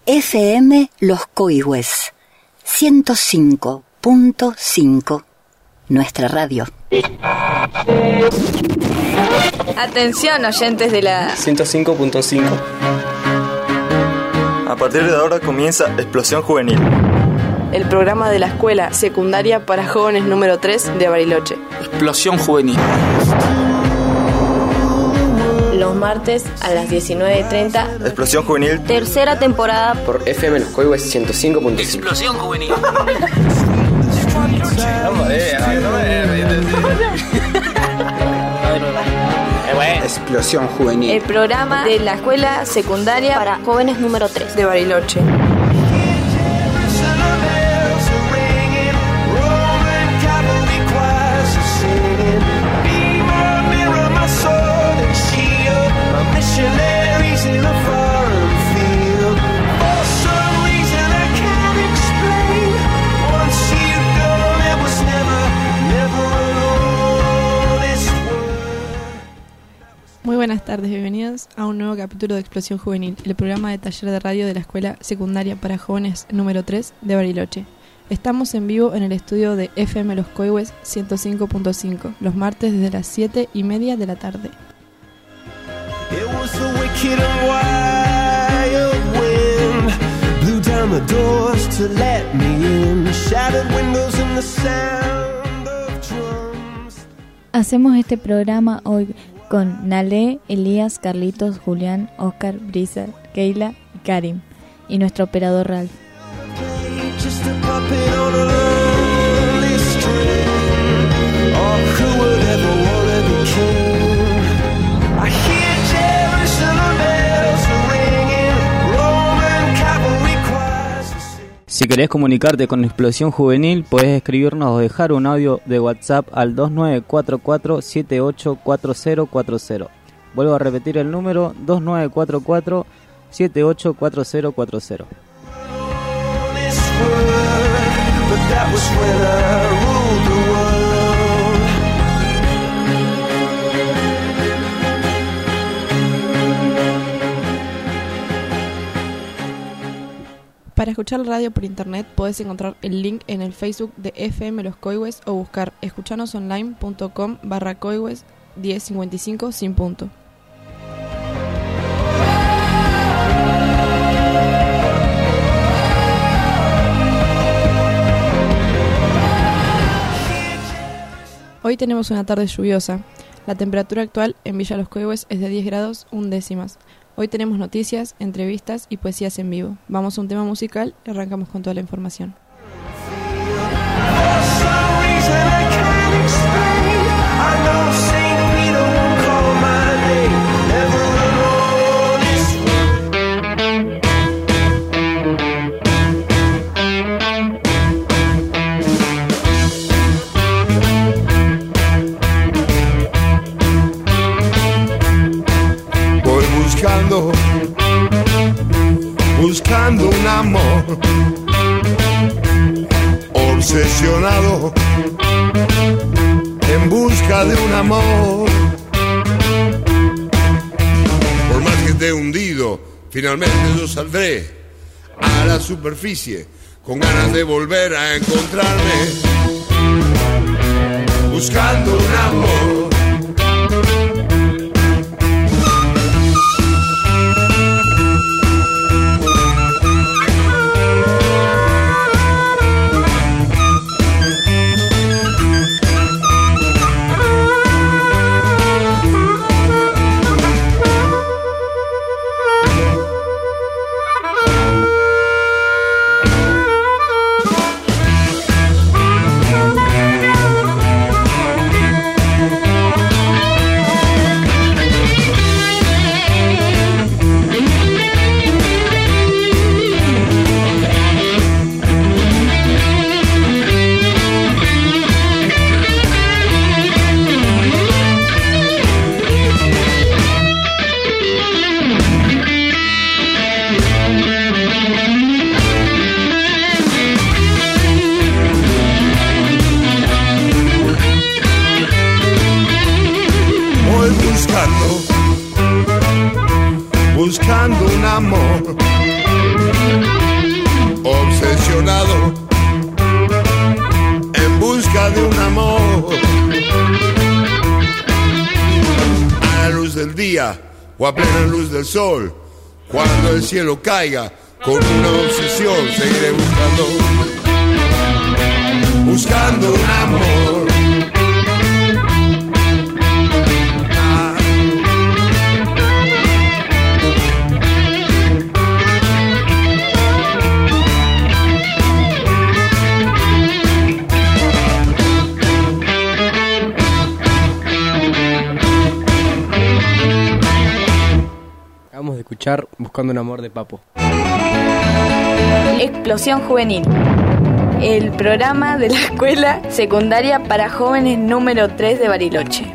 FM Los Coihues 105.5, nuestra radio. Atención, oyentes de la 105.5. A partir de ahora comienza Explosión Juvenil, el programa de la escuela secundaria para jóvenes número 3 de Bariloche. Explosión Juvenil. Los martes a las 19:30. Explosión Juvenil, tercera temporada por FM Los Coihues 105.5. Explosión Juvenil. Explosión Juvenil. El programa de la escuela secundaria para jóvenes número 3 de Bariloche. Muy buenas tardes, bienvenidos a un nuevo capítulo de Explosión Juvenil, el programa de taller de radio de la Escuela Secundaria para Jóvenes número 3 de Bariloche. Estamos en vivo en el estudio de FM Los Coihues 105.5, los martes desde las 7:30 de la tarde. Hacemos este programa hoy con Nalé, Elías, Carlitos, Julián, Oscar, Brisa, Keila y Karim, y nuestro operador Ralph. Si querés comunicarte con Explosión Juvenil, podés escribirnos o dejar un audio de WhatsApp al 2944-784040. Vuelvo a repetir el número, 2944-784040. Para escuchar la radio por internet podés encontrar el link en el Facebook de FM Los Coihues o buscar escuchanosonline.com/Coihues 1055 sin punto. Hoy tenemos una tarde lluviosa. La temperatura actual en Villa Los Coihues es de 10 grados 1 décimas. Hoy tenemos noticias, entrevistas y poesías en vivo. Vamos a un tema musical y arrancamos con toda la información. Buscando un amor, obsesionado en busca de un amor. Por más que esté hundido, finalmente yo saldré a la superficie con ganas de volver a encontrarme. Buscando un amor. apasionado en busca de un amor. A la luz del día o a plena luz del sol, cuando el cielo caiga, con una obsesión seguiré buscando un amor. Acabamos de escuchar Buscando un amor de Papo. Explosión Juvenil, el programa de la escuela secundaria para jóvenes número 3 de Bariloche.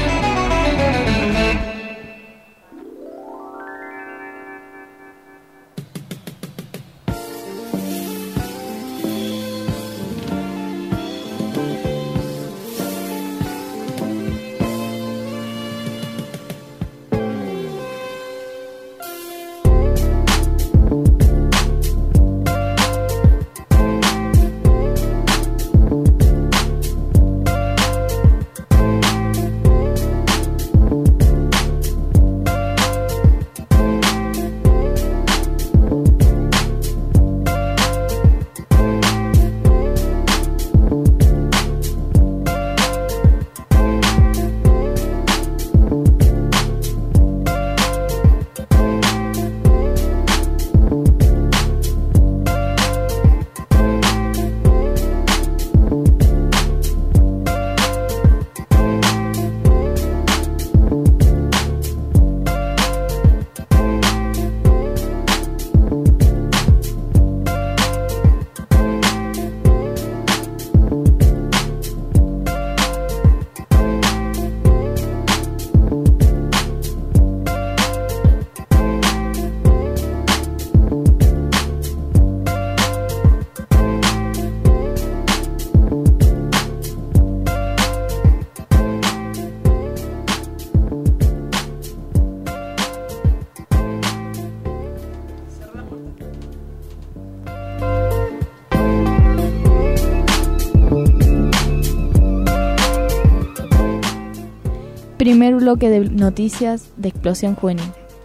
Primer bloque de noticias de Explosión Juvenil.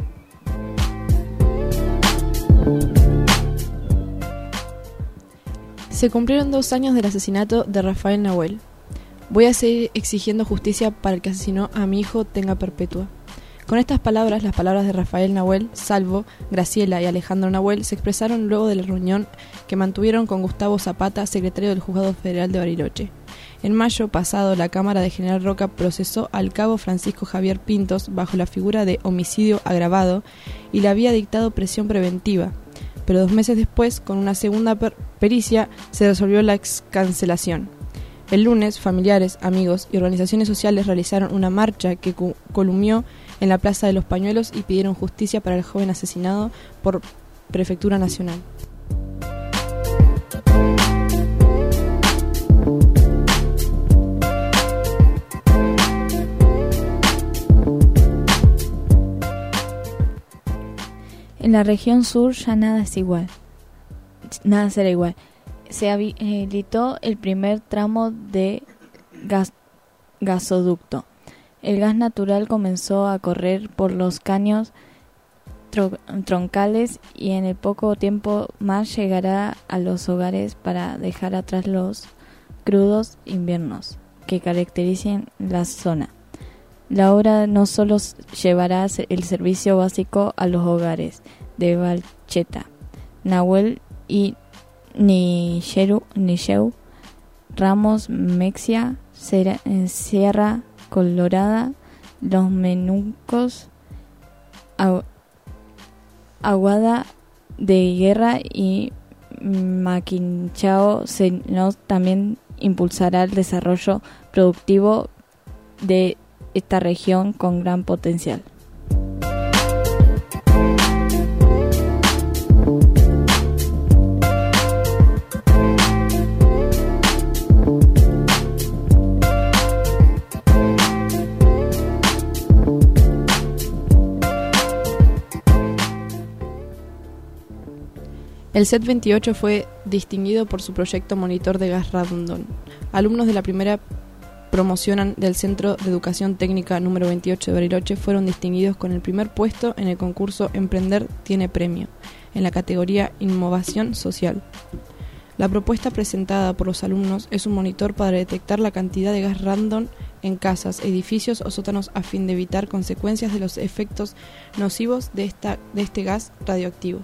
Se cumplieron 2 años del asesinato de Rafael Nahuel. Voy a seguir exigiendo justicia para el que asesinó a mi hijo tenga perpetua. Con estas palabras, las palabras de Rafael Nahuel, Salvo, Graciela y Alejandro Nahuel se expresaron luego de la reunión que mantuvieron con Gustavo Zapata, secretario del Juzgado Federal de Bariloche. En mayo pasado, la Cámara de General Roca procesó al cabo Francisco Javier Pintos bajo la figura de homicidio agravado y le había dictado prisión preventiva, pero 2 meses después, con una segunda pericia, se resolvió la excancelación. El lunes, familiares, amigos y organizaciones sociales realizaron una marcha que columnió en la Plaza de los Pañuelos y pidieron justicia para el joven asesinado por Prefectura Nacional. En la región sur ya nada será igual. Se habilitó el primer tramo de gasoducto. El gas natural comenzó a correr por los caños troncales y en el poco tiempo más llegará a los hogares para dejar atrás los crudos inviernos que caracterizan la zona. La obra no solo llevará el servicio básico a los hogares de Balcheta, Nahuel y Nisheu, Ramos, Mexia, Sierra Colorada, Los Menucos, Aguada de Guerra y Maquinchao. También impulsará el desarrollo productivo de esta región con gran potencial. El set 28 fue distinguido por su proyecto Monitor de Gas Randon. Alumnos de la primera promoción del Centro de Educación Técnica número 28 de Bariloche fueron distinguidos con el primer puesto en el concurso Emprender tiene premio, en la categoría Innovación Social. La propuesta presentada por los alumnos es un monitor para detectar la cantidad de gas random en casas, edificios o sótanos a fin de evitar consecuencias de los efectos nocivos de este gas radioactivo.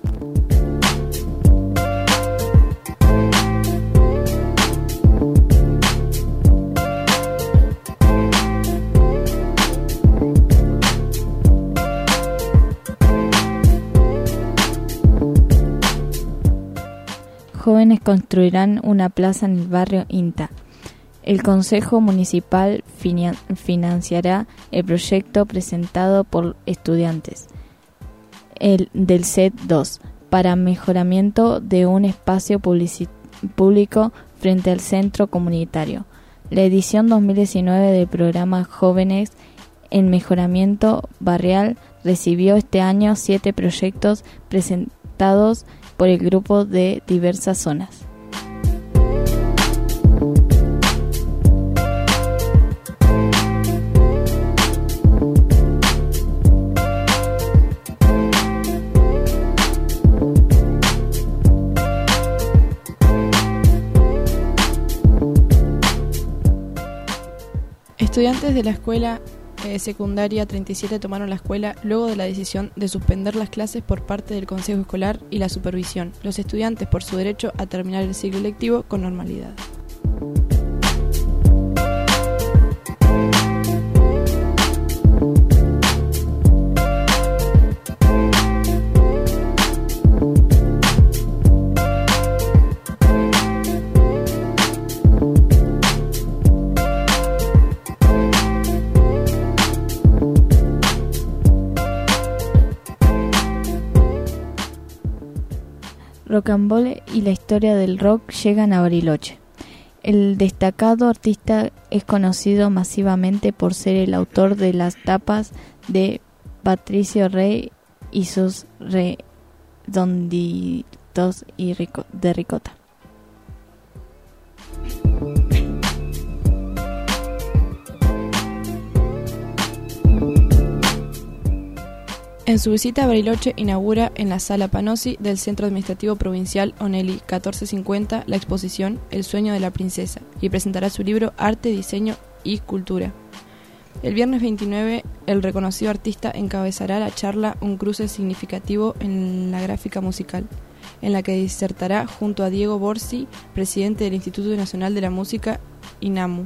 Jóvenes construirán una plaza en el barrio INTA. El Consejo Municipal financiará el proyecto presentado por estudiantes del set 2 para mejoramiento de un espacio público frente al centro comunitario. La edición 2019 del programa Jóvenes en Mejoramiento Barrial recibió este año 7 proyectos presentados por el grupo de diversas zonas. Estudiantes de la escuela secundaria 37 tomaron la escuela luego de la decisión de suspender las clases por parte del Consejo Escolar y la supervisión, los estudiantes por su derecho a terminar el ciclo lectivo con normalidad. Rocambole y la historia del rock llegan a Bariloche. El destacado artista es conocido masivamente por ser el autor de las tapas de Patricio Rey y sus redonditos de ricota. En su visita a Bariloche inaugura en la Sala Panossi del Centro Administrativo Provincial Onelli 1450 la exposición El sueño de la princesa y presentará su libro Arte, Diseño y Cultura. El viernes 29 el reconocido artista encabezará la charla Un cruce significativo en la gráfica musical, en la que disertará junto a Diego Borsi, presidente del Instituto Nacional de la Música, INAMU.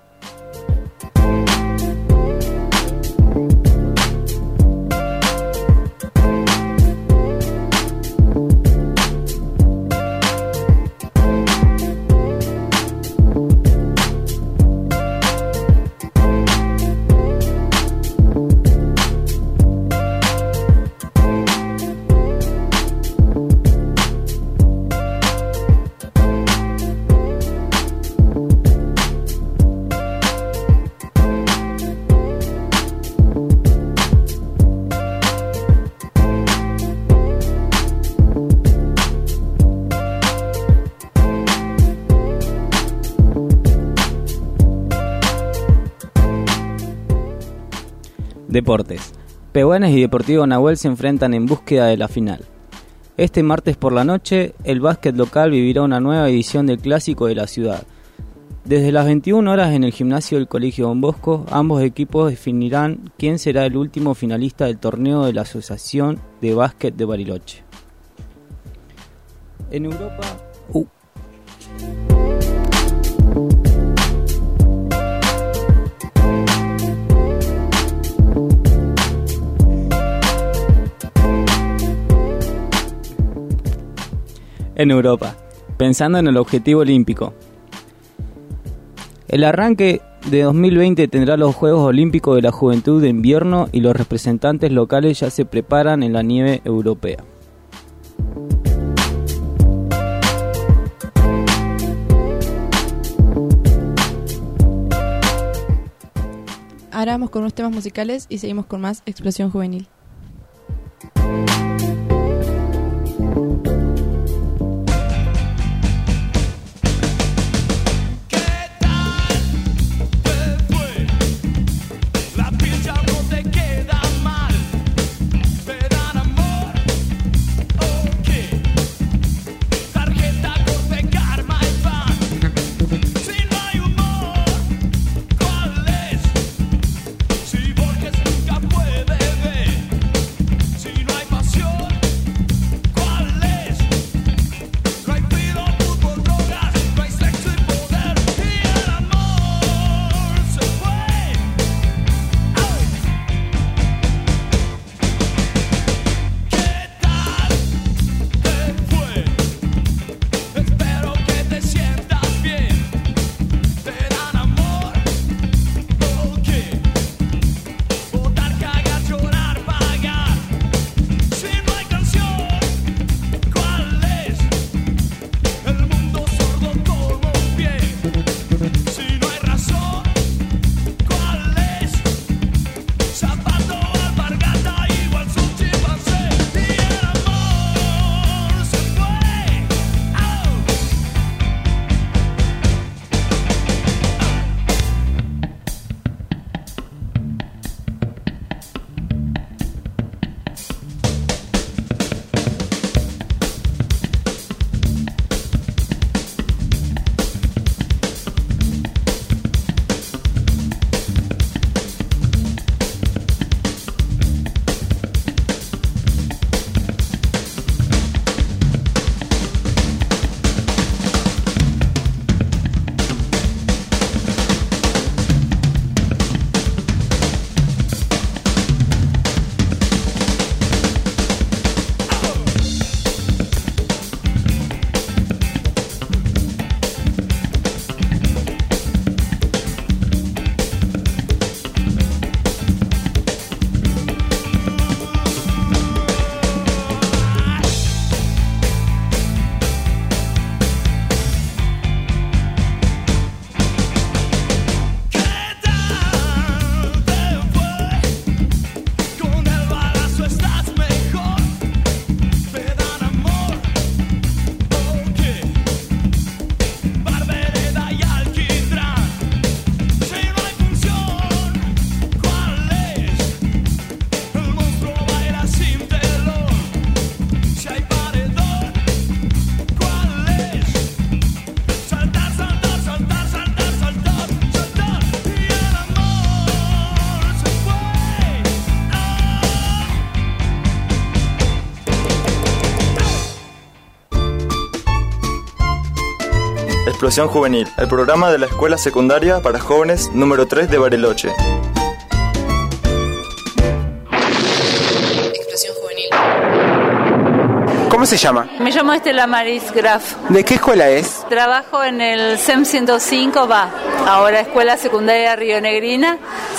Deportes. Pehuenes y Deportivo Nahuel se enfrentan en búsqueda de la final. Este martes por la noche, el básquet local vivirá una nueva edición del Clásico de la ciudad. Desde las 21 horas en el gimnasio del Colegio Don Bosco, ambos equipos definirán quién será el último finalista del torneo de la Asociación de Básquet de Bariloche. En Europa... En Europa, pensando en el objetivo olímpico. El arranque de 2020 tendrá los Juegos Olímpicos de la Juventud de invierno y los representantes locales ya se preparan en la nieve europea. Ahora vamos con unos temas musicales y seguimos con más Explosión Juvenil. Explosión Juvenil, el programa de la Escuela Secundaria para Jóvenes número 3 de Bariloche. Explosión Juvenil. ¿Cómo se llama? Me llamo Estela Maris Graf. ¿De qué escuela es? Trabajo en el SEM 105, ahora Escuela Secundaria Rionegrina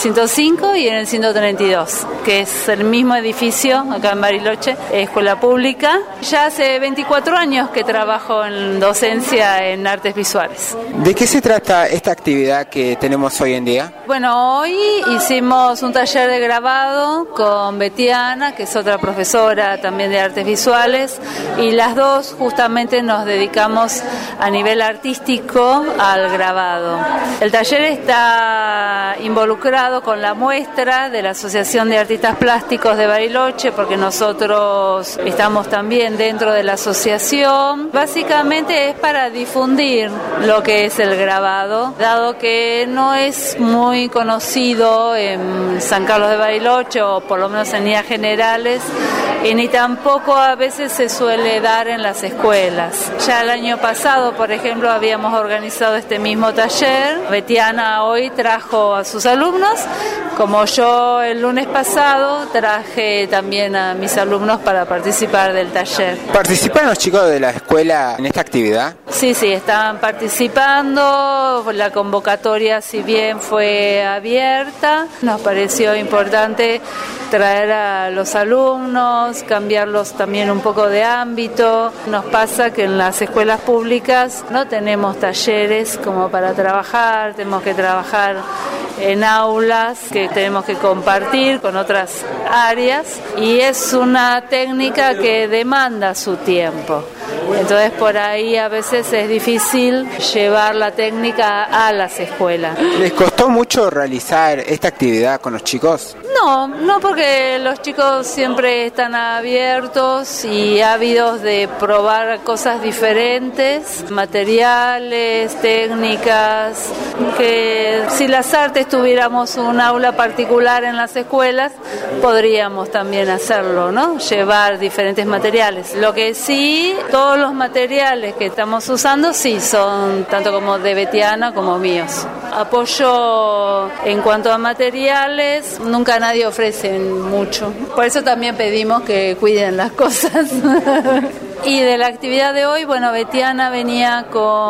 105 y en el 132, que es el mismo edificio acá en Bariloche, escuela pública. Ya hace 24 años que trabajo en docencia en artes visuales. ¿De qué se trata esta actividad que tenemos hoy en día? Bueno, hoy hicimos un taller de grabado con Betiana, que es otra profesora también de artes visuales, y las dos justamente nos dedicamos a nivel artístico al grabado. El taller está involucrado con la muestra de la Asociación de Artistas Plásticos de Bariloche, porque nosotros estamos también dentro de la asociación. Básicamente es para difundir lo que es el grabado, dado que no es muy conocido en San Carlos de Bariloche, o por lo menos en líneas generales, y ni tampoco a veces se suele dar en las escuelas. Ya el año pasado, por ejemplo, habíamos organizado este mismo taller. Betiana hoy trajo a sus alumnos, como yo el lunes pasado traje también a mis alumnos para participar del taller. ¿Participan los chicos de la escuela en esta actividad? Sí, están participando. La convocatoria, si bien fue abierta, nos pareció importante traer a los alumnos, cambiarlos también un poco de ámbito. Nos pasa que en las escuelas públicas no tenemos talleres como para trabajar, tenemos que trabajar en aulas que tenemos que compartir con otras áreas, y es una técnica que demanda su tiempo. Entonces por ahí a veces es difícil llevar la técnica a las escuelas. ¿Les costó mucho realizar esta actividad con los chicos? No, porque los chicos siempre están abiertos y ávidos de probar cosas diferentes, materiales, técnicas, que si las artes tuviéramos un aula particular en las escuelas, podríamos también hacerlo, ¿no? Llevar diferentes materiales. Lo que sí, todos los materiales que estamos usando sí son tanto como de Betiana como míos. Apoyo en cuanto a materiales, nunca nadie ofrece mucho. Por eso también pedimos que cuiden las cosas. Y de la actividad de hoy, bueno, Betiana vino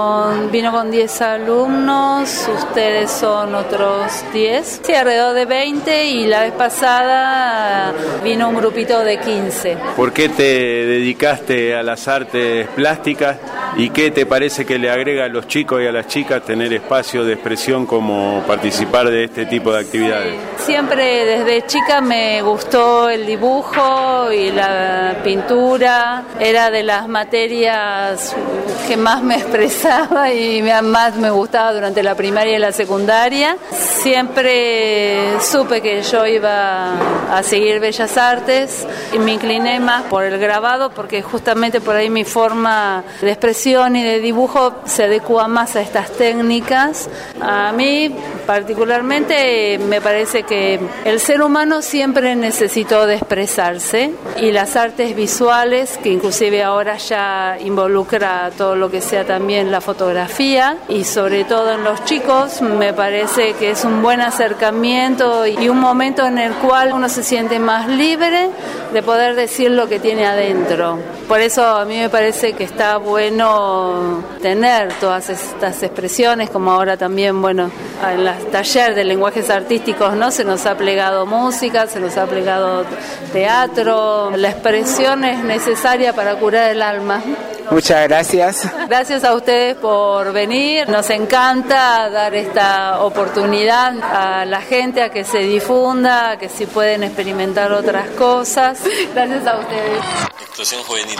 con 10 alumnos, ustedes son otros 10, sí, alrededor de 20, y la vez pasada vino un grupito de 15. ¿Por qué te dedicaste a las artes plásticas y qué te parece que le agrega a los chicos y a las chicas tener espacio de expresión como participar de este tipo de actividades? Siempre desde chica me gustó el dibujo y la pintura, era de las materias que más me expresaba y más me gustaba durante la primaria y la secundaria. Siempre supe que yo iba a seguir Bellas Artes y me incliné más por el grabado, porque justamente por ahí mi forma de expresión y de dibujo se adecua más a estas técnicas. A mí particularmente me parece que el ser humano siempre necesitó de expresarse, y las artes visuales, que inclusive ahora ya involucra todo lo que sea también la fotografía, y sobre todo en los chicos, me parece que es un buen acercamiento y un momento en el cual uno se siente más libre de poder decir lo que tiene adentro. Por eso a mí me parece que está bueno tener todas estas expresiones, como ahora también, bueno, en los talleres de lenguajes artísticos, ¿no? Se nos ha plegado música, se nos ha plegado teatro. La expresión es necesaria para curar el alma. Muchas gracias. Gracias a ustedes por venir. Nos encanta dar esta oportunidad a la gente a que se difunda, a que si pueden experimentar otras cosas. Gracias a ustedes. Explosión Juvenil.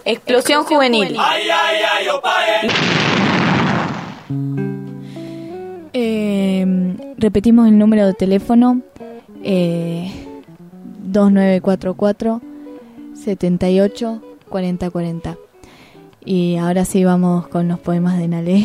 Explosión juvenil. Repetimos el número de teléfono 2944 78 40 40. Y ahora sí vamos con los poemas de Nalé.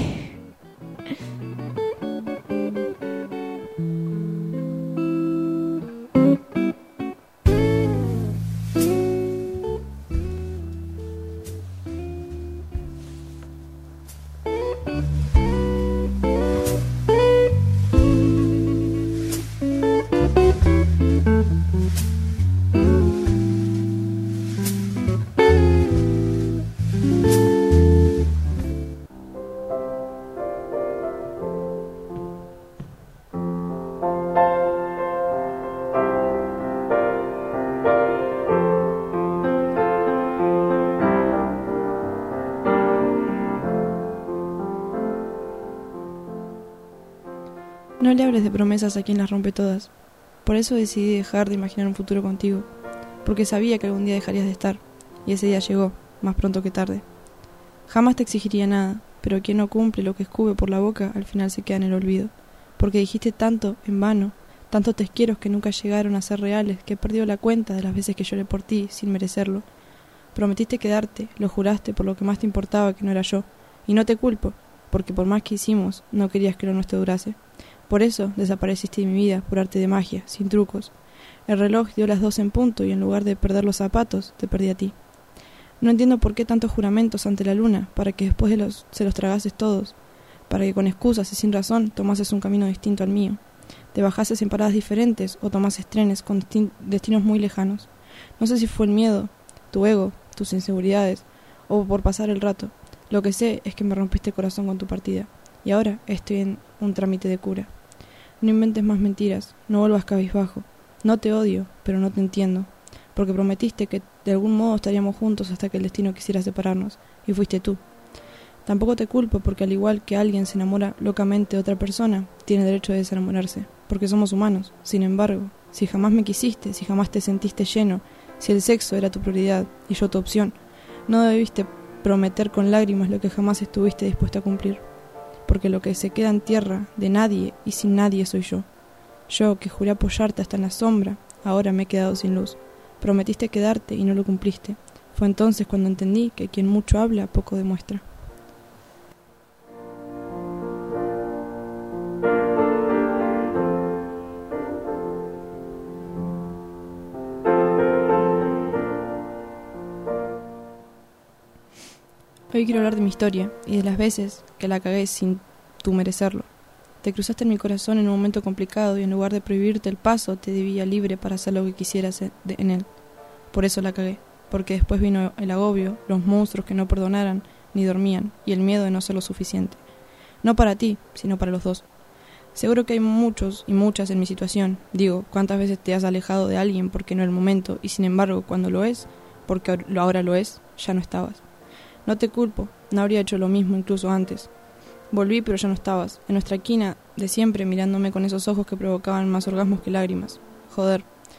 No le hables de promesas a quien las rompe todas. Por eso decidí dejar de imaginar un futuro contigo, porque sabía que algún día dejarías de estar, y ese día llegó, más pronto que tarde. Jamás te exigiría nada, pero quien no cumple lo que escupe por la boca, al final se queda en el olvido, porque dijiste tanto en vano, tantos te quiero que nunca llegaron a ser reales, que he perdido la cuenta de las veces que lloré por ti sin merecerlo. Prometiste quedarte, lo juraste por lo que más te importaba, que no era yo, y no te culpo, porque por más que hicimos, no querías que lo nuestro durase. Por eso desapareciste de mi vida, por arte de magia, sin trucos. El reloj dio las 2 en punto y en lugar de perder los zapatos, te perdí a ti. No entiendo por qué tantos juramentos ante la luna, para que después se los tragases todos, para que con excusas y sin razón tomases un camino distinto al mío. Te bajases en paradas diferentes o tomases trenes con destinos muy lejanos. No sé si fue el miedo, tu ego, tus inseguridades, o por pasar el rato. Lo que sé es que me rompiste el corazón con tu partida, y ahora estoy en un trámite de cura. No inventes más mentiras, no vuelvas cabizbajo. No te odio, pero no te entiendo, porque prometiste que de algún modo estaríamos juntos hasta que el destino quisiera separarnos, y fuiste tú. Tampoco te culpo porque al igual que alguien se enamora locamente de otra persona, tiene derecho a desenamorarse, porque somos humanos. Sin embargo, si jamás me quisiste, si jamás te sentiste lleno, si el sexo era tu prioridad y yo tu opción, no debiste prometer con lágrimas lo que jamás estuviste dispuesto a cumplir. Porque lo que se queda en tierra de nadie y sin nadie soy yo. Yo, que juré apoyarte hasta en la sombra, ahora me he quedado sin luz. Prometiste quedarte y no lo cumpliste. Fue entonces cuando entendí que quien mucho habla, poco demuestra. Hoy quiero hablar de mi historia y de las veces que la cagué sin tú merecerlo. Te cruzaste en mi corazón en un momento complicado y en lugar de prohibirte el paso, te debía libre para hacer lo que quisieras en él. Por eso la cagué, porque después vino el agobio, los monstruos que no perdonaran ni dormían y el miedo de no ser lo suficiente. No para ti, sino para los dos. Seguro que hay muchos y muchas en mi situación. Digo, ¿cuántas veces te has alejado de alguien porque no era el momento y sin embargo cuando lo es, porque ahora lo es, ya no estabas? No te culpo, no habría hecho lo mismo incluso antes. Volví pero ya no estabas, en nuestra esquina de siempre mirándome con esos ojos que provocaban más orgasmos que lágrimas. Joder,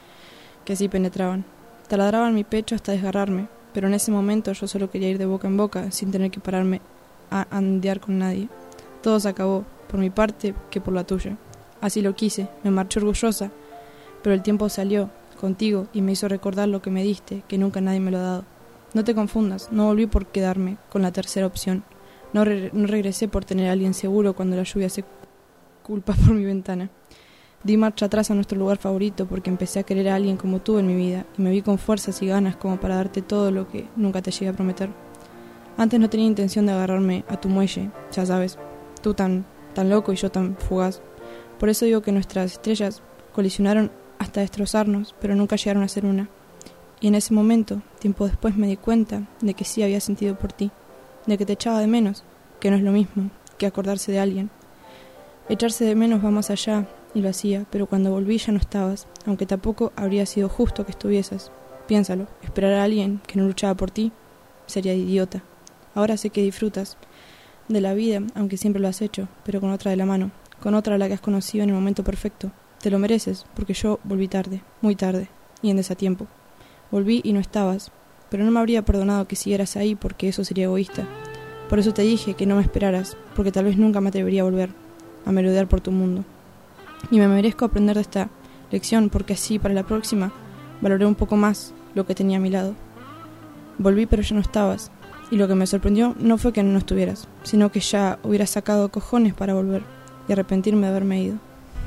que sí penetraban. Taladraban mi pecho hasta desgarrarme, pero en ese momento yo solo quería ir de boca en boca sin tener que pararme a andear con nadie. Todo se acabó, por mi parte que por la tuya. Así lo quise, me marché orgullosa, pero el tiempo salió contigo y me hizo recordar lo que me diste, que nunca nadie me lo ha dado. No te confundas, no volví por quedarme con la tercera opción. No regresé por tener a alguien seguro cuando la lluvia se culpa por mi ventana. Di marcha atrás a nuestro lugar favorito porque empecé a querer a alguien como tú en mi vida y me vi con fuerzas y ganas como para darte todo lo que nunca te llegué a prometer. Antes no tenía intención de agarrarme a tu muelle, ya sabes, tú tan loco y yo tan fugaz. Por eso digo que nuestras estrellas colisionaron hasta destrozarnos, pero nunca llegaron a ser una. Y en ese momento, tiempo después, me di cuenta de que sí había sentido por ti, de que te echaba de menos, que no es lo mismo que acordarse de alguien. Echarse de menos va más allá, y lo hacía, pero cuando volví ya no estabas, aunque tampoco habría sido justo que estuvieses. Piénsalo, esperar a alguien que no luchaba por ti sería idiota. Ahora sé que disfrutas de la vida, aunque siempre lo has hecho, pero con otra de la mano, con otra a la que has conocido en el momento perfecto. Te lo mereces, porque yo volví tarde, muy tarde, y en desatiempo. Volví y no estabas, pero no me habría perdonado que siguieras ahí porque eso sería egoísta. Por eso te dije que no me esperaras, porque tal vez nunca me atrevería a volver a merodear por tu mundo. Y me merezco aprender de esta lección porque así para la próxima valoré un poco más lo que tenía a mi lado. Volví pero ya no estabas, y lo que me sorprendió no fue que no estuvieras, sino que ya hubieras sacado cojones para volver y arrepentirme de haberme ido.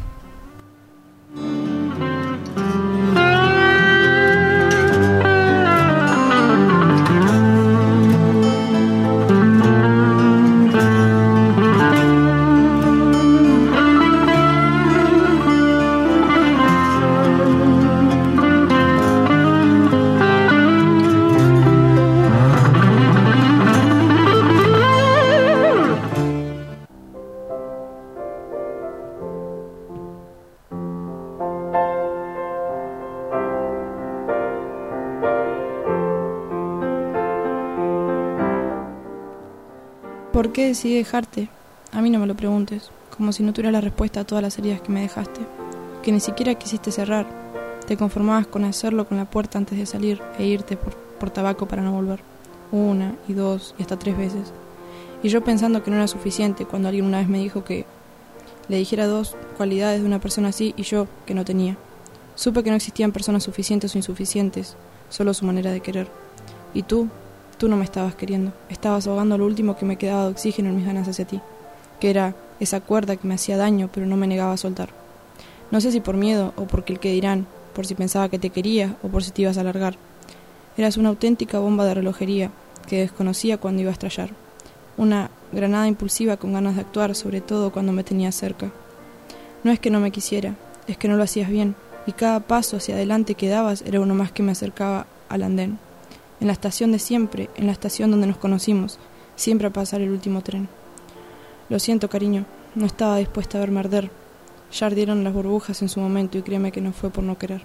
¿Por qué decidí dejarte? A mí no me lo preguntes, como si no tuviera la respuesta a todas las heridas que me dejaste, que ni siquiera quisiste cerrar. Te conformabas con hacerlo con la puerta antes de salir e irte por tabaco para no volver. 1 y 2 y hasta 3 veces. Y yo pensando que no era suficiente cuando alguien una vez me dijo que le dijera 2 cualidades de una persona así y yo que no tenía. Supe que no existían personas suficientes o insuficientes, solo su manera de querer. Y tú no me estabas queriendo, estabas ahogando lo último que me quedaba de oxígeno en mis ganas hacia ti, que era esa cuerda que me hacía daño pero no me negaba a soltar. No sé si por miedo o porque el que dirán, por si pensaba que te quería o por si te ibas a largar. Eras una auténtica bomba de relojería que desconocía cuando iba a estallar. Una granada impulsiva con ganas de actuar, sobre todo cuando me tenías cerca. No es que no me quisiera, es que no lo hacías bien, y cada paso hacia adelante que dabas era uno más que me acercaba al andén. En la estación de siempre, en la estación donde nos conocimos, siempre a pasar el último tren. Lo siento, cariño, no estaba dispuesta a verme arder. Ya ardieron las burbujas en su momento y créeme que no fue por no querer.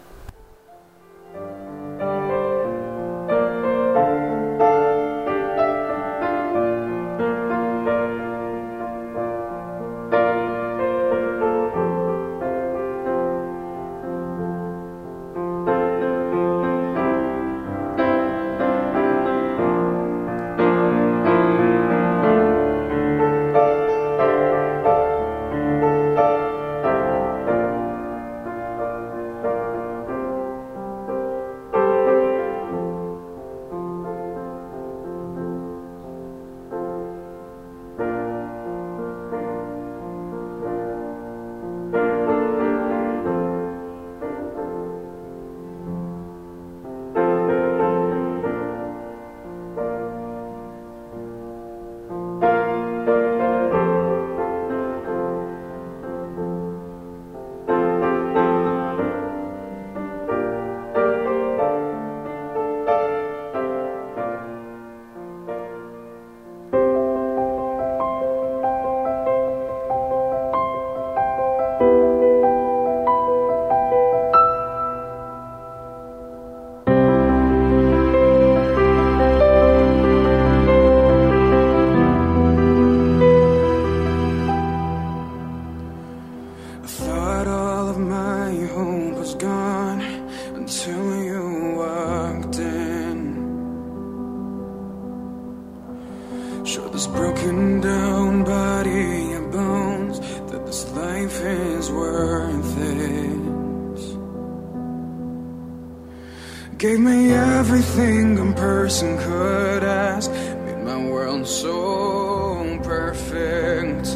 Gave me everything a person could ask, made my world so perfect.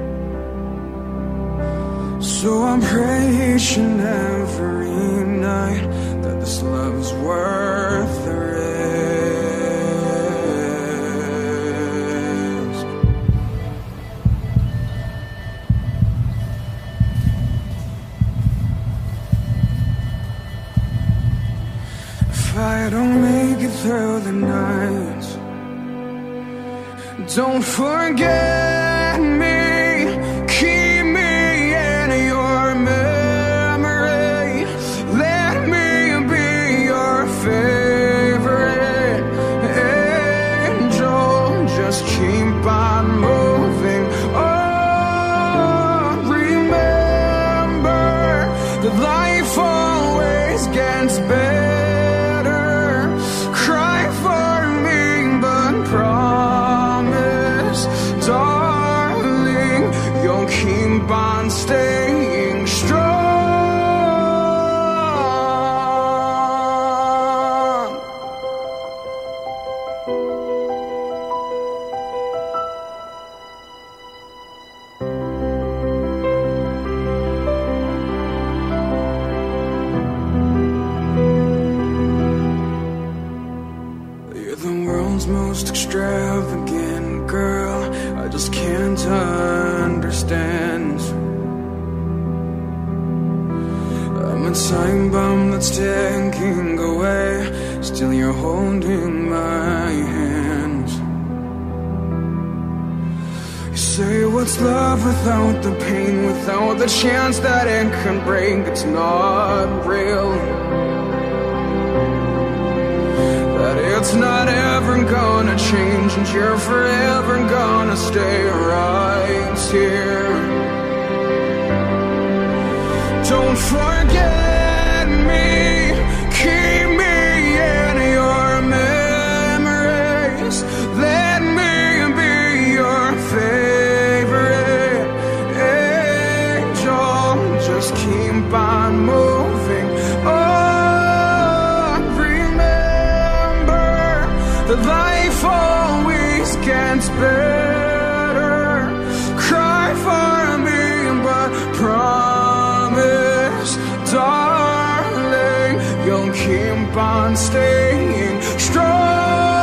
So I'm praying every night that this love's worth the risk. If I don't make it through the night, don't forget me, keep me in your memory, let me be your favorite angel, just keep on moving on. Remember that life always gets better, cry for extravagant, girl. I just can't understand. I'm a time bomb that's ticking away. Still you're holding my hand. You say what's love without the pain, without the chance that it can break. It's not real. That it's not ever gonna change, and you're forever gonna stay right here. Don't forget me, keep me in your memories. Let me be your favorite angel. Just keep on moving on. Remember that life always gets better. Cry for me, but promise, darling, you'll keep on staying strong.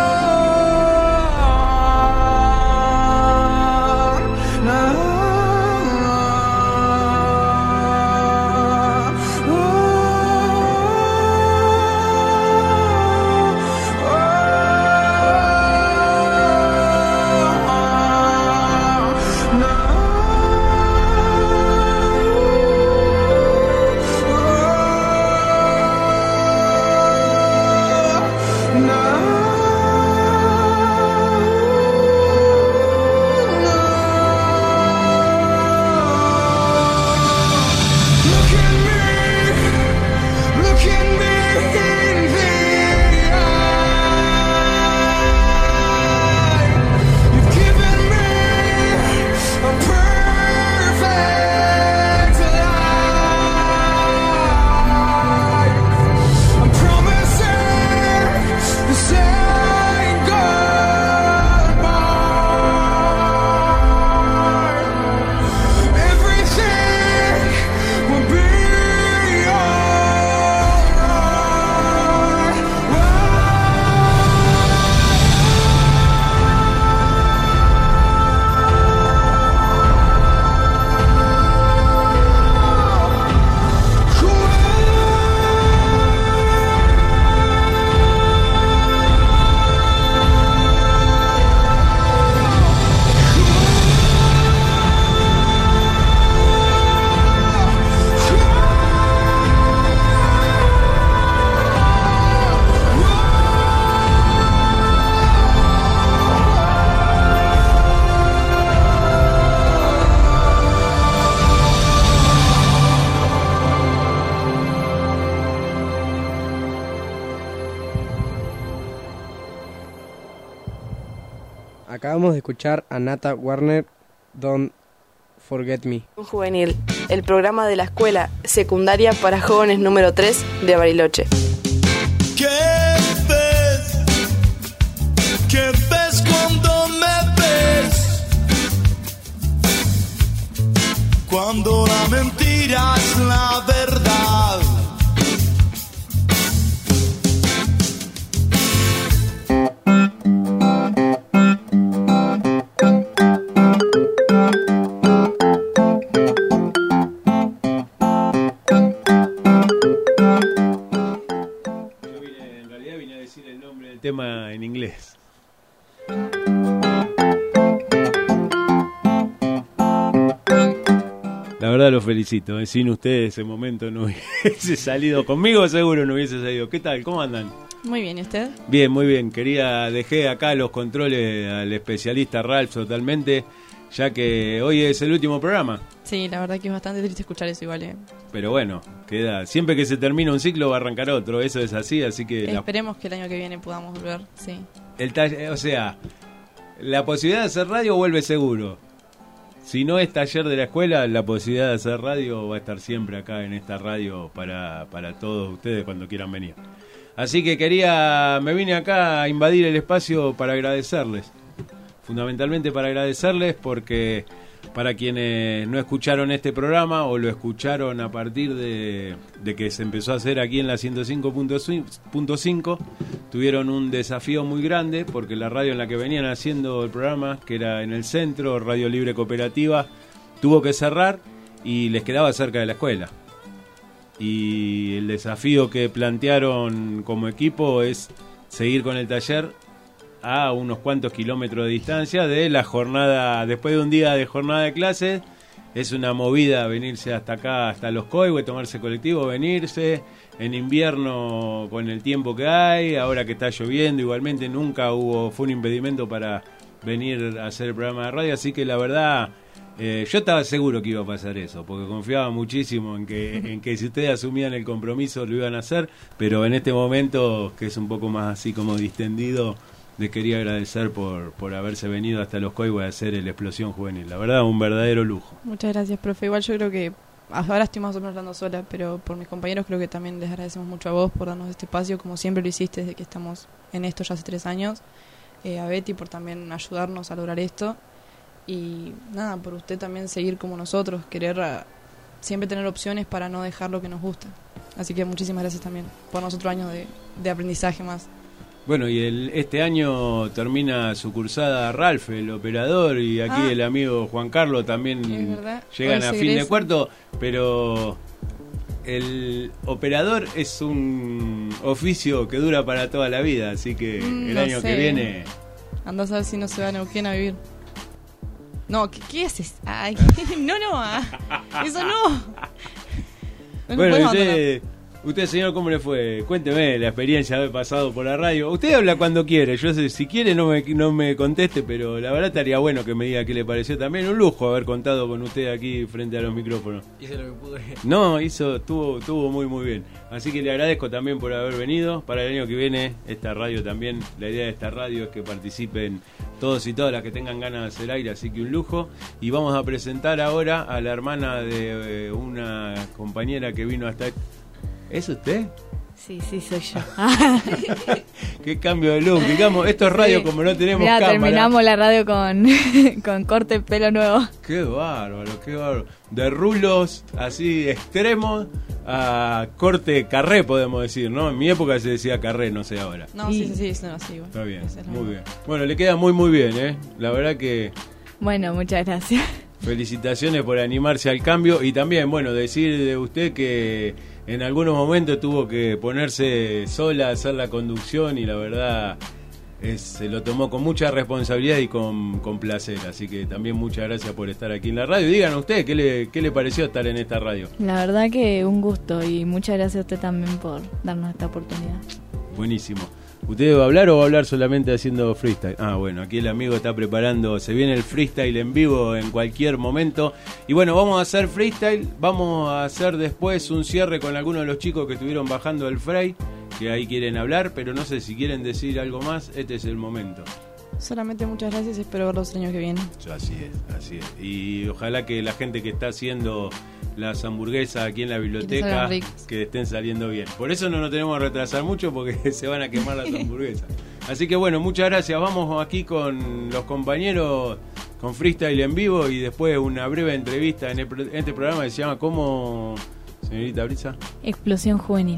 Acabamos de escuchar a Nata Warner, Don't Forget Me. Juvenil, el programa de la escuela secundaria para jóvenes número 3 de Bariloche. ¿Qué ves cuando me ves? Cuando la mentira es la verdad. Tema en inglés. La verdad los felicito, sin ustedes ese momento no hubiese salido. Conmigo seguro no hubiese salido. ¿Qué tal? ¿Cómo andan? Muy bien, ¿y usted? Bien, muy bien. Dejé acá los controles al especialista Ralph totalmente, ya que hoy es el último programa. Sí, la verdad que es bastante triste escuchar eso igual. Pero bueno, queda. Siempre que se termina un ciclo va a arrancar otro, eso es así que... Esperemos que el año que viene podamos volver, sí. O sea, la posibilidad de hacer radio vuelve seguro. Si no es taller de la escuela, la posibilidad de hacer radio va a estar siempre acá en esta radio para todos ustedes cuando quieran venir. Así que me vine acá a invadir el espacio para agradecerles. Fundamentalmente para agradecerles porque Para quienes no escucharon este programa o lo escucharon a partir de que se empezó a hacer aquí en la 105.5, tuvieron un desafío muy grande porque la radio en la que venían haciendo el programa, que era en el centro, Radio Libre Cooperativa, tuvo que cerrar y les quedaba cerca de la escuela. Y el desafío que plantearon como equipo es seguir con el taller a unos cuantos kilómetros de distancia de la jornada, después de un día de jornada de clases. Es una movida venirse hasta acá, hasta Los Coihues, tomarse colectivo, venirse en invierno con el tiempo que hay, ahora que está lloviendo, igualmente fue un impedimento para venir a hacer el programa de radio, así que la verdad yo estaba seguro que iba a pasar eso, porque confiaba muchísimo en que si ustedes asumían el compromiso lo iban a hacer, pero en este momento, que es un poco más así como distendido, les quería agradecer por haberse venido hasta Los Coihues a hacer el Explosión Juvenil. La verdad, un verdadero lujo. Muchas gracias, profe. Igual yo creo que ahora estoy más o menos hablando sola, pero por mis compañeros creo que también les agradecemos mucho a vos por darnos este espacio, como siempre lo hiciste desde que estamos en esto ya hace 3 años. A Betty por también ayudarnos a lograr esto. Y nada, por usted también seguir como nosotros, querer siempre tener opciones para no dejar lo que nos gusta. Así que muchísimas gracias también por nosotros años de aprendizaje más. Bueno, y este año termina su cursada Ralph, el operador, y aquí el amigo Juan Carlos también llegan a fin de cuarto, pero el operador es un oficio que dura para toda la vida, así que el año que viene... Andás a ver si no se va a Neuquén a vivir. No, ¿qué haces? Ay, no, eso no. Bueno, usted, señor, ¿cómo le fue? Cuénteme la experiencia de haber pasado por la radio. Usted habla cuando quiere. Yo sé, si quiere no me conteste, pero la verdad estaría bueno que me diga qué le pareció también. Un lujo haber contado con usted aquí frente a los micrófonos. Hice lo que pude. No, estuvo muy muy bien. Así que le agradezco también por haber venido. Para el año que viene, esta radio también, la idea de esta radio es que participen todos y todas las que tengan ganas de hacer aire, así que un lujo. Y vamos a presentar ahora a la hermana de una compañera que vino hasta... ¿Es usted? Sí, soy yo. Qué cambio de look, digamos, esto es radio como no tenemos cámara. Terminamos la radio con corte pelo nuevo. Qué bárbaro. De rulos así extremos a corte carré, podemos decir, ¿no? En mi época se decía carré, no sé ahora. No, sí, eso no, sí. Está bien, muy bien. Bueno, le queda muy bien, ¿eh? La verdad que... Bueno, muchas gracias. Felicitaciones por animarse al cambio y también, bueno, decir de usted que en algunos momentos tuvo que ponerse sola a hacer la conducción y la verdad se lo tomó con mucha responsabilidad y con placer, así que también muchas gracias por estar aquí en la radio. Díganos usted qué le pareció estar en esta radio. La verdad que un gusto y muchas gracias a usted también por darnos esta oportunidad. Buenísimo. ¿Usted va a hablar o va a hablar solamente haciendo freestyle? Ah, bueno, aquí el amigo está preparando, se viene el freestyle en vivo en cualquier momento. Y bueno, vamos a hacer freestyle, vamos a hacer después un cierre con algunos de los chicos que estuvieron bajando el Frey, que ahí quieren hablar, pero no sé si quieren decir algo más, este es el momento. Solamente muchas gracias, espero verlos el año que viene. Así es. Y ojalá que la gente que está haciendo las hamburguesas aquí en la biblioteca que estén saliendo bien. Por eso no nos tenemos que retrasar mucho porque se van a quemar las hamburguesas. Así que bueno, muchas gracias. Vamos aquí con los compañeros con freestyle en vivo y después una breve entrevista en este programa que se llama ¿cómo, señorita Brisa? Explosión Juvenil.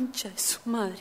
concha de su madre.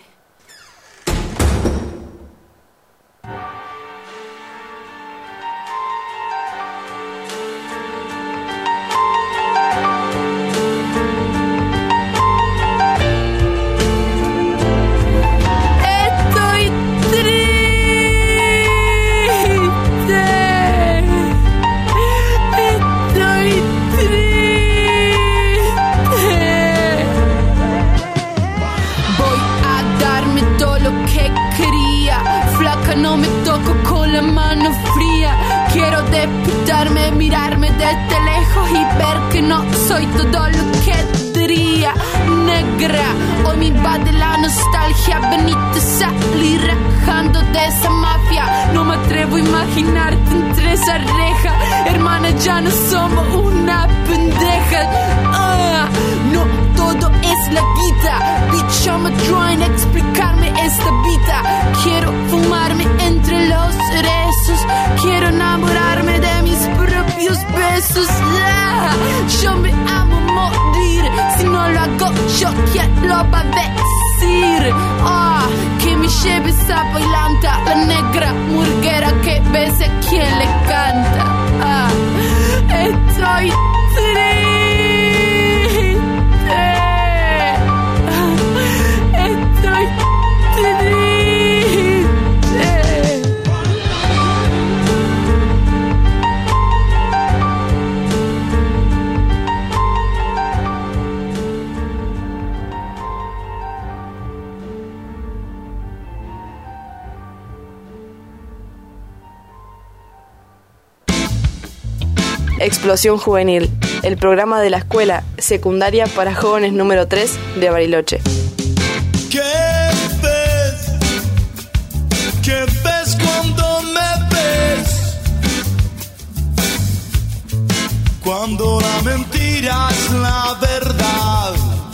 No me toco con la mano fría. Quiero despertarme, mirarme desde lejos y ver que no soy todo lo que diría. Negra, hoy me invade la nostalgia. Venite, salí rajando de esa mafia. No me atrevo a imaginarte entre esa reja. Hermana, ya no somos una pendeja. No todo es la guita. Bitch, I'm trying to explicarme esta vida. Quiero fumarme entre los cerezos. Quiero enamorarme de mis propios besos. Yo me amo morir. Si no lo hago yo, ¿quién lo va a decir? Que me lleves a bailanta. La negra murguera que bese quien le canta. Estoy triste. Estoy triste. Explosión Juvenil, el programa de la escuela secundaria para jóvenes número 3 de Bariloche. ¿Qué ves cuando me ves? Cuando la mentira es la verdad.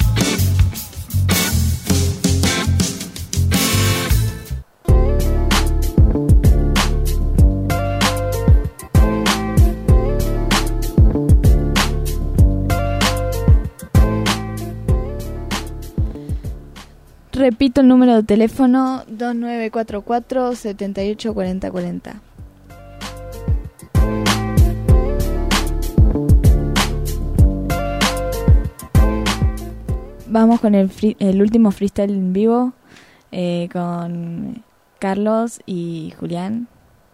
Repito el número de teléfono 2944 78 40 40. Vamos con el último freestyle en vivo con Carlos y Julián.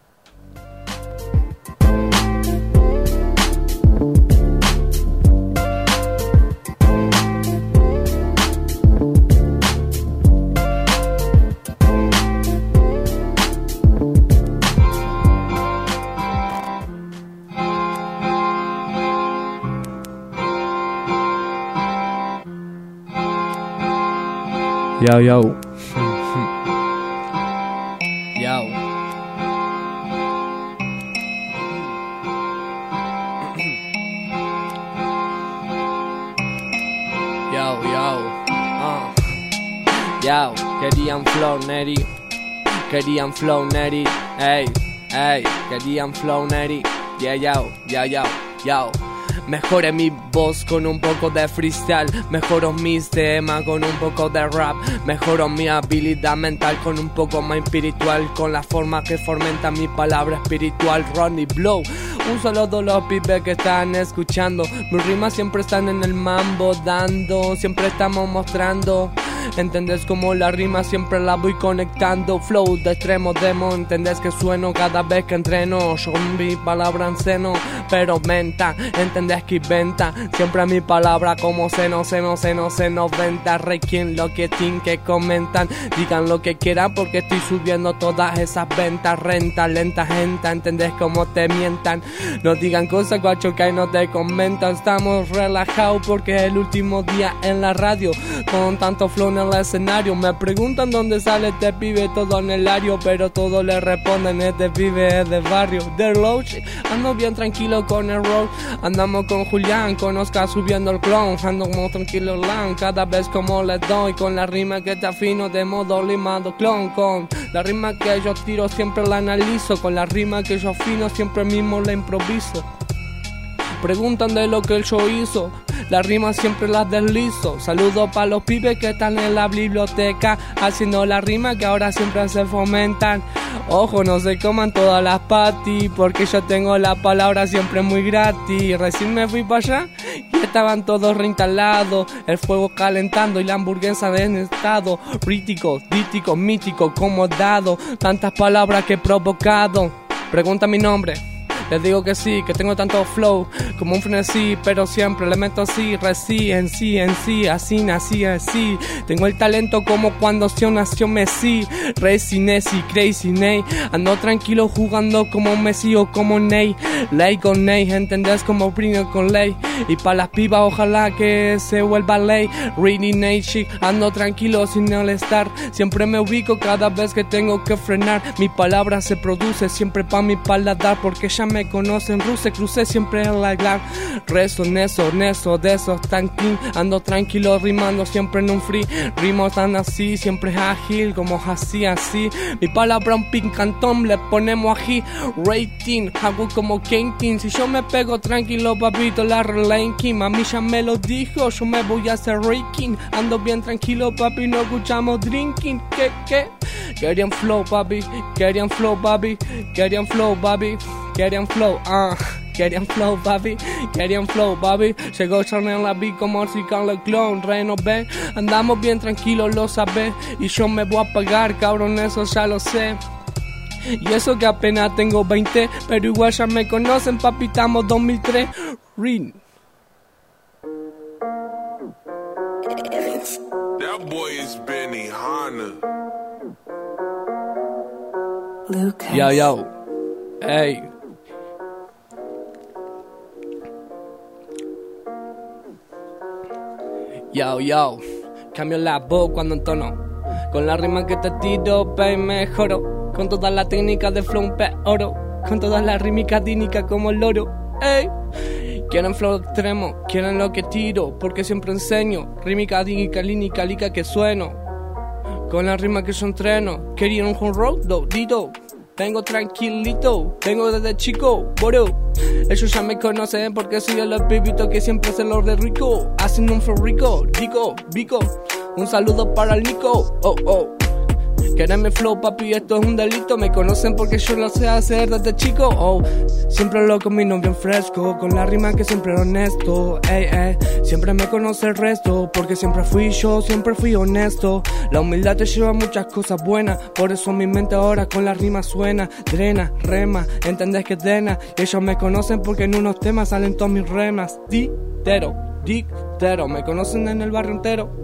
Yo, yo. Yo. Yo, yo. Yo, querían flow neri. Querían flow neri. Ey, ey, querían flow neri. Yeah, yo, yo, yo, yo. Mejoré mi voz con un poco de freestyle. Mejoró mis temas con un poco de rap. Mejoró mi habilidad mental con un poco más espiritual. Con la forma que fomenta mi palabra espiritual. Ronnie Blow. Un saludo a los pibes que están escuchando. Mis rimas siempre están en el mambo dando. Siempre estamos mostrando. ¿Entendés como la rima siempre la voy conectando? Flow de extremo demo. ¿Entendés que sueno cada vez que entreno? Yo mi palabra en seno, pero menta. ¿Entendés que inventa? Siempre mi palabra como seno, venta. Requien lo que tienen que comentan. Digan lo que quieran porque estoy subiendo todas esas ventas. Renta, lenta, gente. ¿Entendés cómo te mientan? No digan cosas guacho que ahí no te comentan. Estamos relajados porque es el último día en la radio. Con tanto flow en el escenario. Me preguntan dónde sale este pibe, todo en el área, pero todos le responden, este pibe es de barrio. De Loche, ando bien tranquilo con el roll. Andamos con Julián, con Oscar subiendo el clon. Ando como tranquilo lang, cada vez como le doy. Con la rima que te afino de modo limado clon. Con la rima que yo tiro siempre la analizo. Con la rima que yo afino siempre mismo la improviso. Preguntan de lo que el show hizo. las rimas siempre las deslizo. Saludos para los pibes que están en la biblioteca haciendo la rima que ahora siempre se fomentan. Ojo, no se coman todas las patis, porque yo tengo la palabra siempre muy gratis. Recién me fui para allá y estaban todos reinstalados, el fuego calentando y la hamburguesa en estado crítico, dítico, mítico, como dado. Tantas palabras que he provocado. Pregunta mi nombre, les digo que sí, que tengo tanto flow como un frenesí, pero siempre le meto así, en sí, así nací, así. Tengo el talento como cuando nació Messi, Racing, Nessie, Crazy Ney. Ando tranquilo jugando como Messi o como Ney, ley con Ney, ¿entendés? Como Brinco con ley. Y pa' las pibas ojalá que se vuelva ley, Reading Nation. Ando tranquilo sin molestar, siempre me ubico cada vez que tengo que frenar. Mi palabra se produce siempre pa' mi paladar, porque ya me conocen, Ruse, crucé siempre en la glar. Rezo, neso, de esos tan clean. Ando tranquilo rimando siempre en un free. Rimo tan así, siempre ágil, como así. Mi palabra un pincantón, le ponemos ají. Rating, hago como Kentin. Si yo me pego tranquilo, papito, la relanking. Mami ya me lo dijo, yo me voy a hacer raking. Ando bien tranquilo, papi, no escuchamos drinking. ¿Qué? Querían flow, papi, querían flow, papi, querían flow, papi. Querían flow, querían flow, papi, querían flow, papi. Llegó Charnel la vi como si Carlos Clone, Reno B. Andamos bien tranquilos, lo sabés. Y yo me voy a pagar, cabrón, eso ya lo sé. Y eso que apenas tengo 20, pero igual ya me conocen, papi, estamos 2003. Rin. That boy is Benny Hanna. Lucas. Yo, hey. Yo, cambio la voz cuando entono. Con la rima que te tiro, baby, mejoro. Con toda la técnica de flow, oro. Con todas las rímicas dínicas como el loro. Ey. Quieren flow extremo, quieren lo que tiro, porque siempre enseño. Rímica dínica, línica, lica que sueno. Con la rima que yo entreno. Querían un home road, dito. Vengo tranquilito, vengo desde chico, boro. Ellos ya me conocen porque soy el pibito que siempre se lo de rico. Haciendo un flow rico, dico, bico. Un saludo para el Nico, oh. Quieren mi flow, papi, esto es un delito. Me conocen porque yo lo sé hacer desde chico, oh. Siempre lo combino bien fresco, con la rima que siempre es honesto, Siempre me conoce el resto, porque siempre fui yo, siempre fui honesto. La humildad te lleva a muchas cosas buenas, por eso mi mente ahora con la rima suena. Drena, rema, entendés que drena. Y ellos me conocen porque en unos temas salen todas mis remas. Dictero, me conocen en el barrio entero.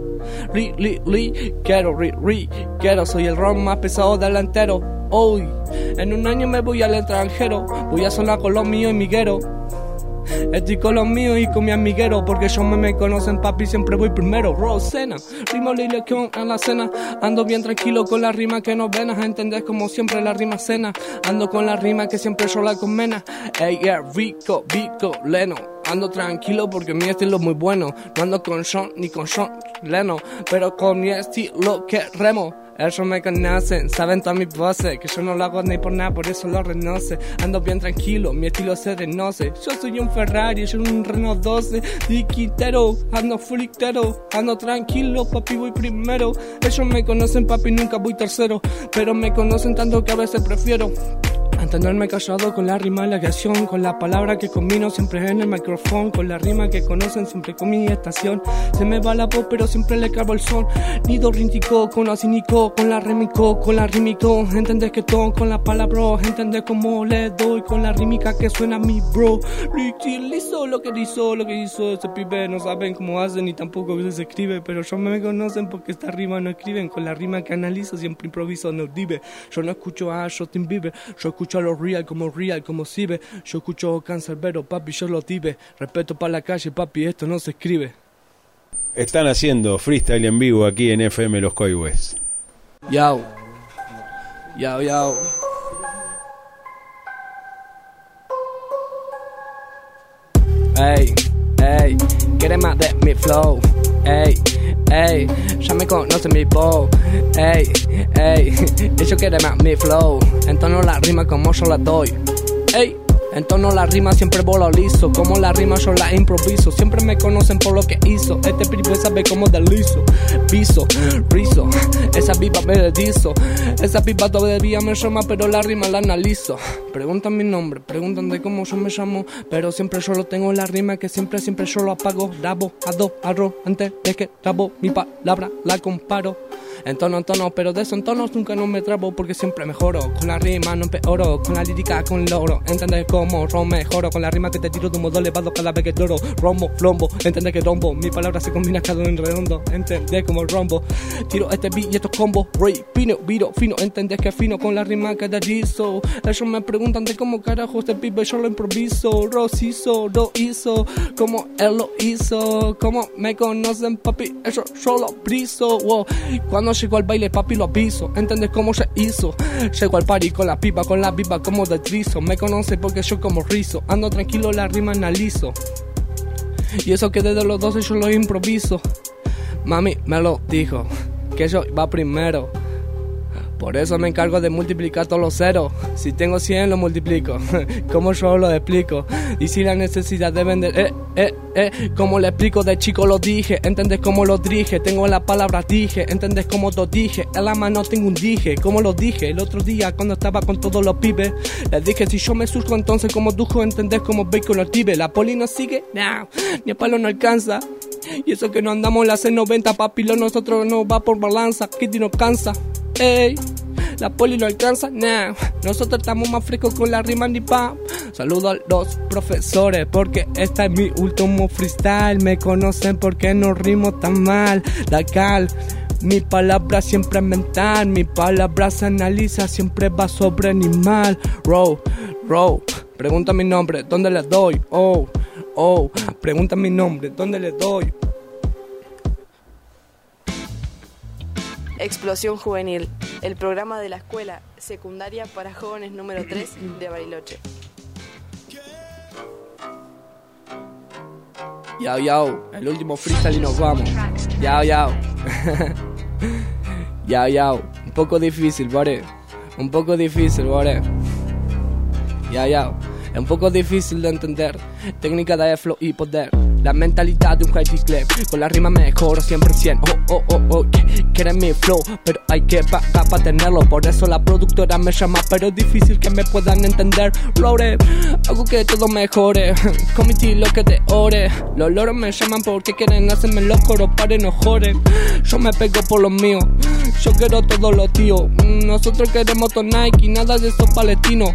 Quiero, soy el ron más pesado delantero. Hoy, en un año me voy al extranjero. Voy a sonar con lo mío y miguero. Estoy con los míos y con mi amiguero, porque ellos me conocen, papi, siempre voy primero. Rosena, rimo Liliación en la cena. Ando bien tranquilo con la rima que no venas. ¿Entendés? Como siempre la rima cena. Ando con la rima que siempre yo la conmena. Ey, yeah, Rico, Leno. Ando tranquilo porque mi estilo es muy bueno. No ando con Sean ni con Sean Leno, pero con mi estilo que remo. Ellos me conocen, saben todas mis voces, que yo no lo hago ni por nada, por eso lo renoce. Ando bien tranquilo, mi estilo se renoce. Yo soy un Ferrari, yo un Renault 12. Diquitero, ando flictero. Ando tranquilo, papi, voy primero. Ellos me conocen, papi, nunca voy tercero. Pero me conocen tanto que a veces prefiero mantenerme callado con la rima y la creación, con la palabra que combino siempre en el micrófono, con la rima que conocen siempre con mi estación. Se me va la voz pero siempre le clavo el son. Nido rintico, con la cínico, con la remico, con la rímico. Entendés que todo con la palabra, entendés cómo le doy con la rímica que suena a mi bro. Utilizo lo que hizo ese pibe. No saben cómo hacen ni tampoco se escribe, pero yo me conocen porque esta rima no escriben. Con la rima que analizo siempre improviso, no dive. Yo no escucho a Justin Bieber, yo escucho a los real como Cibe. Yo escucho Cancerbero, papi, yo lo dive. Respeto para la calle, papi, esto no se escribe. Están haciendo freestyle en vivo aquí en FM Los Coihues. Yo. Ey, quiere más de mi flow. Ey, ya me conoce mi voz. Ey, ellos quieren más mi flow. Entono la rima como yo la doy. Ey, En tono la rima siempre volo liso. Como la rima yo la improviso. Siempre me conocen por lo que hizo. Este pibe sabe cómo deslizo. Piso, rizo. Esa pipa me deslizo. Esa pipa todavía me llama, pero la rima la analizo. Preguntan mi nombre, preguntan de cómo yo me llamo, pero siempre yo lo tengo en la rima, que siempre yo lo apago. Rabo, ado, arro, antes de que rabo mi palabra la comparo. En tono, pero de esos tonos nunca no me trabo, porque siempre mejoro. Con la rima no empeoro, con la lírica con logro. ¿Entendés cómo ro mejoro? Con la rima que te tiro de un modo elevado cada vez que lloro. Rombo, flombo, ¿entendés que rombo? Mi palabra se combina cada uno en redondo. ¿Entendés como rombo? Tiro este beat y estos combos. Ray, pino, viro, fino. ¿Entendés que fino? Con la rima que deslizo. Ellos me preguntan de cómo carajo este pibe yo lo improviso. Rosizo, lo hizo, como él lo hizo. Como me conocen papi, ellos yo lo briso. Wow. Cuando llego al baile, papi, lo aviso. ¿Entendés cómo se hizo? Llego al party con la pipa como deslizo. Me conoce porque yo como rizo. Ando tranquilo, la rima analizo. Y eso que desde los 12 yo lo improviso. Mami me lo dijo, que yo iba primero. Por eso me encargo de multiplicar todos los ceros. Si tengo 100 lo multiplico. Como yo lo explico. Y si la necesidad de vender, como le explico, de chico lo dije. ¿Entendés cómo lo dije? Tengo la palabra dije. ¿Entendés cómo lo dije? En la mano tengo un dije. Como lo dije el otro día cuando estaba con todos los pibes. Les dije si yo me surco entonces como dujo. ¿Entendés cómo bacon lo tibe? La poli no sigue, nah, ni a palo no alcanza. Y eso que no andamos en la C90, papilo, nosotros no va por balanza. Kitty nos cansa. Ey, la poli no alcanza, nah. Nosotros estamos más frescos con la rima ni pa. Saludo a los profesores porque esta es mi último freestyle. Me conocen porque no rimo tan mal. La cal, mi palabra siempre es mental. Mi palabra se analiza, siempre va sobre animal. Row, pregunta mi nombre, ¿dónde le doy? Oh, pregunta mi nombre, ¿dónde le doy? Explosión Juvenil, el programa de la escuela secundaria para jóvenes número 3 de Bariloche. Yao, el último freestyle y nos vamos. Yao. Yao, un poco difícil, ¿vale? Yao. Es un poco difícil de entender. Técnica de flow y poder. La mentalidad de un heavy club. Con la rima mejoro 100%. Quieren mi flow, pero hay que pagar para tenerlo. Por eso la productora me llama, pero es difícil que me puedan entender. Lore, hago que todo mejore. Con mi estilo que te ore. Los loros me llaman porque quieren hacerme los coros, paren no joren. Yo me pego por lo mío. Yo quiero todos los tíos. Nosotros queremos todo Nike y nada de esos palestinos.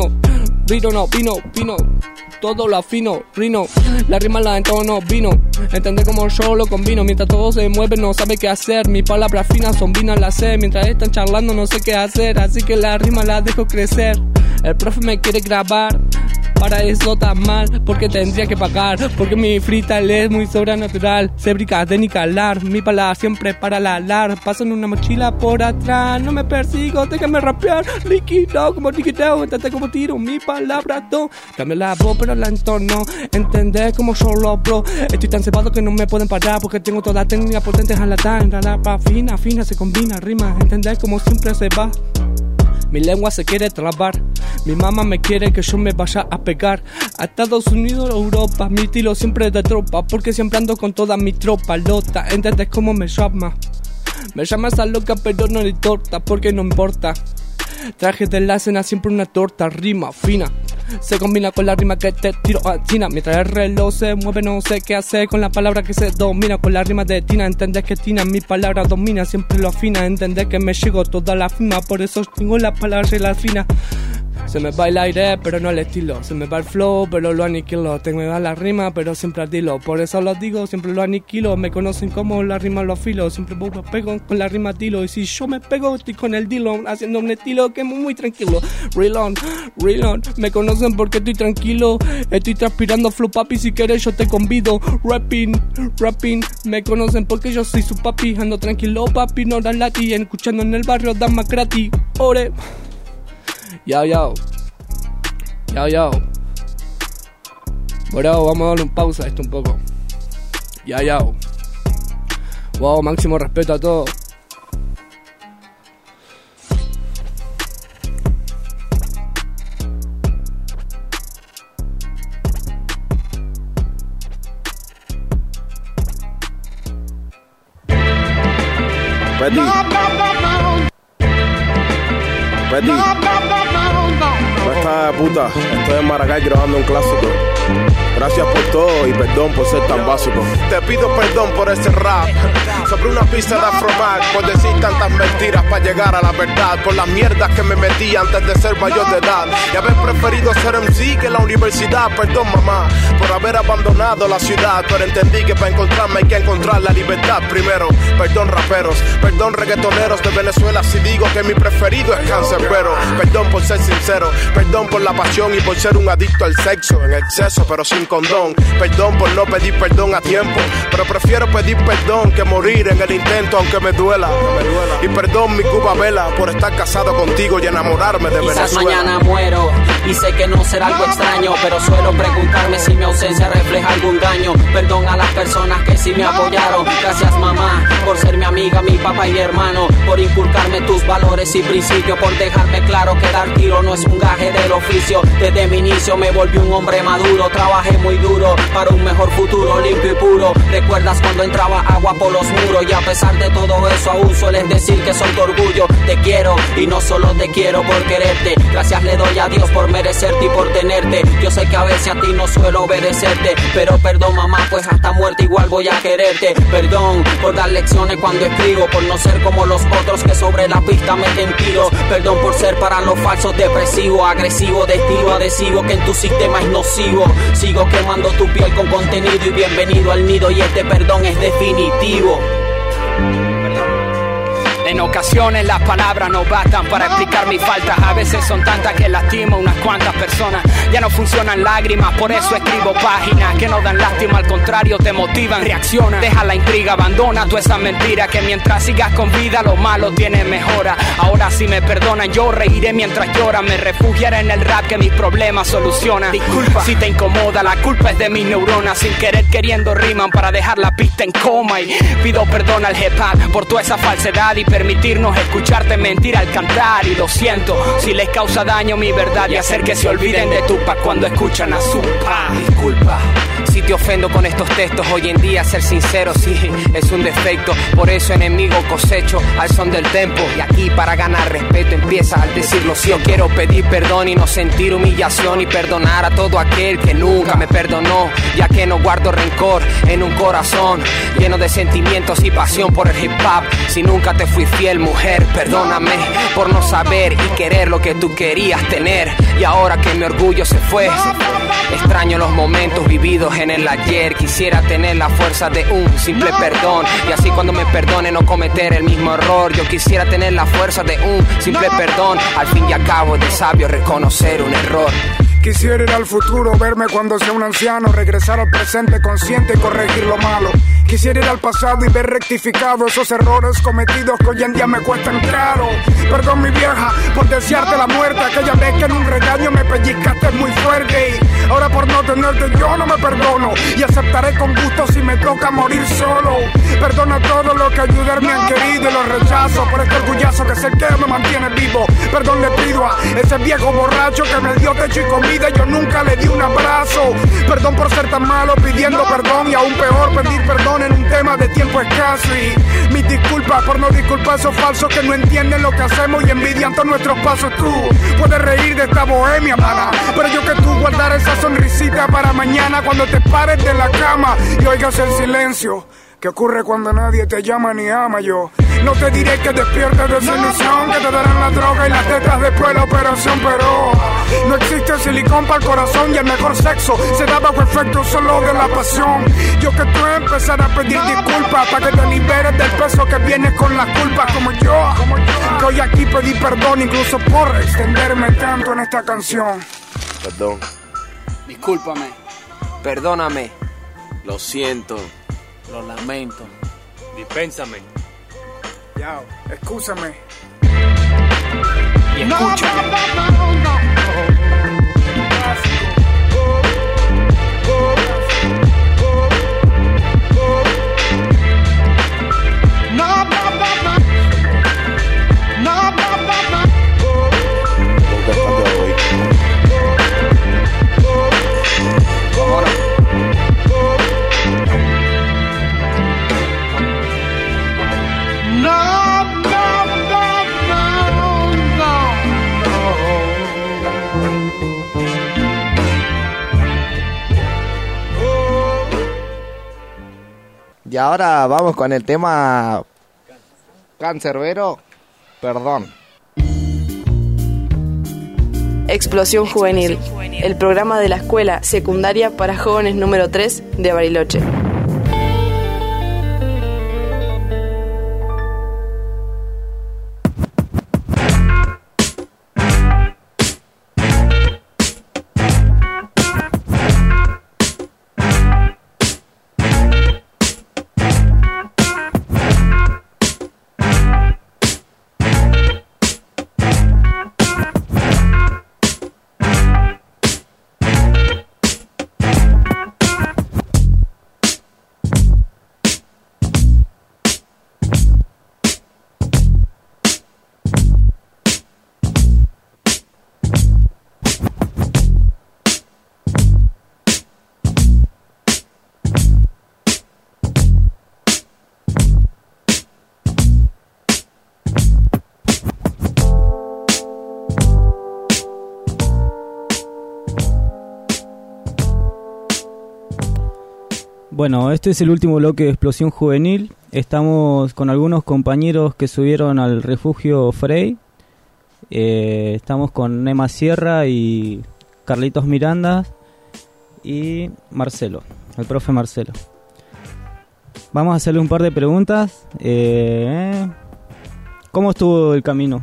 Vino, todo lo afino, rino, la rima la entono, vino. Entendés cómo yo lo combino, mientras todos se mueven no sabe qué hacer. Mis palabras finas son vinas, las sé, mientras están charlando no sé qué hacer. Así que la rima la dejo crecer. El profe me quiere grabar, para eso está mal, porque tendría que pagar. Porque mi freestyle es muy sobrenatural. Se brinca de ni calar, mi palabra siempre para la alar. Paso en una mochila por atrás, no me persigo, déjame rapear. Líquido como líquido, entendés como tiro mi palabra do. Cambio la voz pero la entono, entendés como yo lo hablo. Estoy tan cebado que no me pueden parar, porque tengo toda la técnica potente en la tan. La fina se combina, rima, entendés como siempre se va. Mi lengua se quiere trabar. Mi mamá me quiere que yo me vaya a pegar a Estados Unidos o Europa. Mi estilo siempre es de tropa, porque siempre ando con toda mi tropa lota. ¿Entendés cómo me llama? Me llama esa loca pero no le torta, porque no importa. Traje de la cena siempre una torta, rima fina. Se combina con la rima que te tiro a Tina. Mientras el reloj se mueve no sé qué hacer con la palabra que se domina. Con la rima de Tina, entendés que Tina mi palabra domina, siempre lo afina. Entendés que me llegó toda la firma, por eso tengo la palabra y la fina. Se me va el aire, pero no el estilo. Se me va el flow, pero lo aniquilo. Tengo que dar la rima, pero siempre al dilo. Por eso lo digo, siempre lo aniquilo. Me conocen como la rima lo afilo. Siempre me pego con la rima tilo. Y si yo me pego, estoy con el dilo, haciendo un estilo que es muy tranquilo. Real on. Me conocen porque estoy tranquilo. Estoy transpirando flow, papi. Si quieres, yo te convido. Rapping. Me conocen porque yo soy su papi. Ando tranquilo, papi. No da lati. Escuchando en el barrio, dama gratis. Ore. Yao. Bueno, vamos a darle un pausa a esto un poco. Yao. Wow, máximo respeto a todos. Betty. Betty. No estás de puta. Estoy en Maracay grabando un clásico. Gracias por todo y perdón por ser tan básico. Te pido perdón por este rap sobre una pista de Afroback, por decir tantas mentiras para llegar a la verdad, por las mierdas que me metí antes de ser mayor de edad y haber preferido ser MC que la universidad. Perdón mamá por haber abandonado la ciudad, pero entendí que para encontrarme hay que encontrar la libertad primero. Perdón raperos, perdón reggaetoneros de Venezuela si digo que mi preferido es Canserbero. Perdón por ser sincero, perdón por la pasión y por ser un adicto al sexo en exceso pero sin condón. Perdón por no pedir perdón a tiempo, pero prefiero pedir perdón que morir en el intento aunque me duela. Y perdón mi Cuba Vela por estar casado contigo y enamorarme de Quizás Venezuela. mañana muero y sé que no será algo extraño, pero suelo preguntarme si mi ausencia refleja algún daño. Perdón a las personas que sí me apoyaron. Gracias mamá por ser mi amiga, mi papá y mi hermano, por inculcarme tus valores y principios, por dejarme claro que dar tiro no es un gaje del oficio. Desde mi inicio me volví un hombre maduro, trabajé muy duro para un mejor futuro limpio y puro. ¿Recuerdas cuando entraba agua por los muros? Y a pesar de todo eso aún sueles decir que soy tu orgullo. Te quiero y no solo te quiero por quererte. Gracias le doy a Dios por merecerte y por tenerte. Yo sé que a veces a ti no suelo obedecerte, pero perdón mamá, pues hasta muerte igual voy a quererte. Perdón por dar lecciones cuando escribo, por no ser como los otros que sobre la pista meten tiros. Perdón por ser para los falsos depresivo, agresivo, de estilo adhesivo que en tu sistema es nocivo. Sigo quemando tu piel con contenido y bienvenido al nido, y este perdón es definitivo. En ocasiones las palabras no bastan para explicar mis faltas. A veces son tantas que lastimo a unas cuantas personas. Ya no funcionan lágrimas, por eso escribo páginas que no dan lástima, al contrario te motivan. Reacciona, deja la intriga, abandona toda esa mentira, que mientras sigas con vida lo malo tiene mejora. Ahora si me perdonan yo reiré mientras lloran, me refugiaré en el rap que mis problemas soluciona. Disculpa si te incomoda, la culpa es de mis neuronas, sin querer queriendo riman para dejar la pista en coma. Y pido perdón al hip hop por toda esa falsedad y permitirnos escucharte mentir al cantar. Y lo siento si les causa daño mi verdad y hacer que se olviden de Tupac cuando escuchan a Zupa. Disculpa si te ofendo con estos textos. Hoy en día ser sincero sí es un defecto, por eso enemigo cosecho al son del tempo. Y aquí para ganar respeto empieza al decirlo sí. Yo quiero pedir perdón y no sentir humillación, y perdonar a todo aquel que nunca me perdonó, ya que no guardo rencor en un corazón lleno de sentimientos y pasión por el hip hop. Si nunca te fui fiel, mujer, perdóname por no saber y querer lo que tú querías tener. Y ahora que mi orgullo se fue, extraño los momentos vividos en el ayer. Quisiera tener la fuerza de un simple perdón, y así cuando me perdone no cometer el mismo error. Yo quisiera tener la fuerza de un simple perdón. Al fin y al cabo es de sabio reconocer un error. Quisiera ir al futuro, verme cuando sea un anciano, regresar al presente consciente y corregir lo malo. Quisiera ir al pasado y ver rectificado esos errores cometidos que hoy en día me cuestan caro. Perdón mi vieja por desearte la muerte, aquella vez que en un regaño me pellizcaste muy fuerte. Y ahora por no tenerte yo no me perdono, y aceptaré con gusto si me toca morir solo. Perdona todo lo que ayudar me han querido y los rechazo por este orgullazo que sé que me mantiene vivo. Perdón le pido a ese viejo borracho que me dio techo y comida, yo nunca le di un abrazo. Perdón por ser tan malo pidiendo perdón, y aún peor pedir perdón en un tema de tiempo escaso. Y mis disculpas por no disculpar a esos falsos que no entienden lo que hacemos y envidian todos nuestros pasos. Tú puedes reír de esta bohemia, mana, pero yo que tú guardar esa sonrisita para mañana cuando te pares de la cama y oigas el silencio que ocurre cuando nadie te llama ni ama. Yo no te diré que despiertes de esa ilusión que te darán la droga y las tetas después de la operación, pero no existe silicón para el corazón, y el mejor sexo se da bajo efecto solo de la pasión. Yo que tú empezar a pedir disculpas para que te liberes del peso que vienes con las culpas, como yo que hoy aquí pedí perdón incluso por extenderme tanto en esta canción. Perdón. Discúlpame, perdóname, lo siento, lo lamento, dispénsame. Ya, excúsame. Y escúchame. No. Y ahora vamos con el tema Cancerbero, perdón. Explosión Juvenil, el programa de la escuela secundaria para jóvenes número 3 de Bariloche. Bueno, este es el último bloque de Explosión Juvenil. Estamos con algunos compañeros que subieron al refugio Frey. Estamos con Nema Sierra y Carlitos Miranda y Marcelo, el profe Marcelo. Vamos a hacerle un par de preguntas. ¿Cómo estuvo el camino?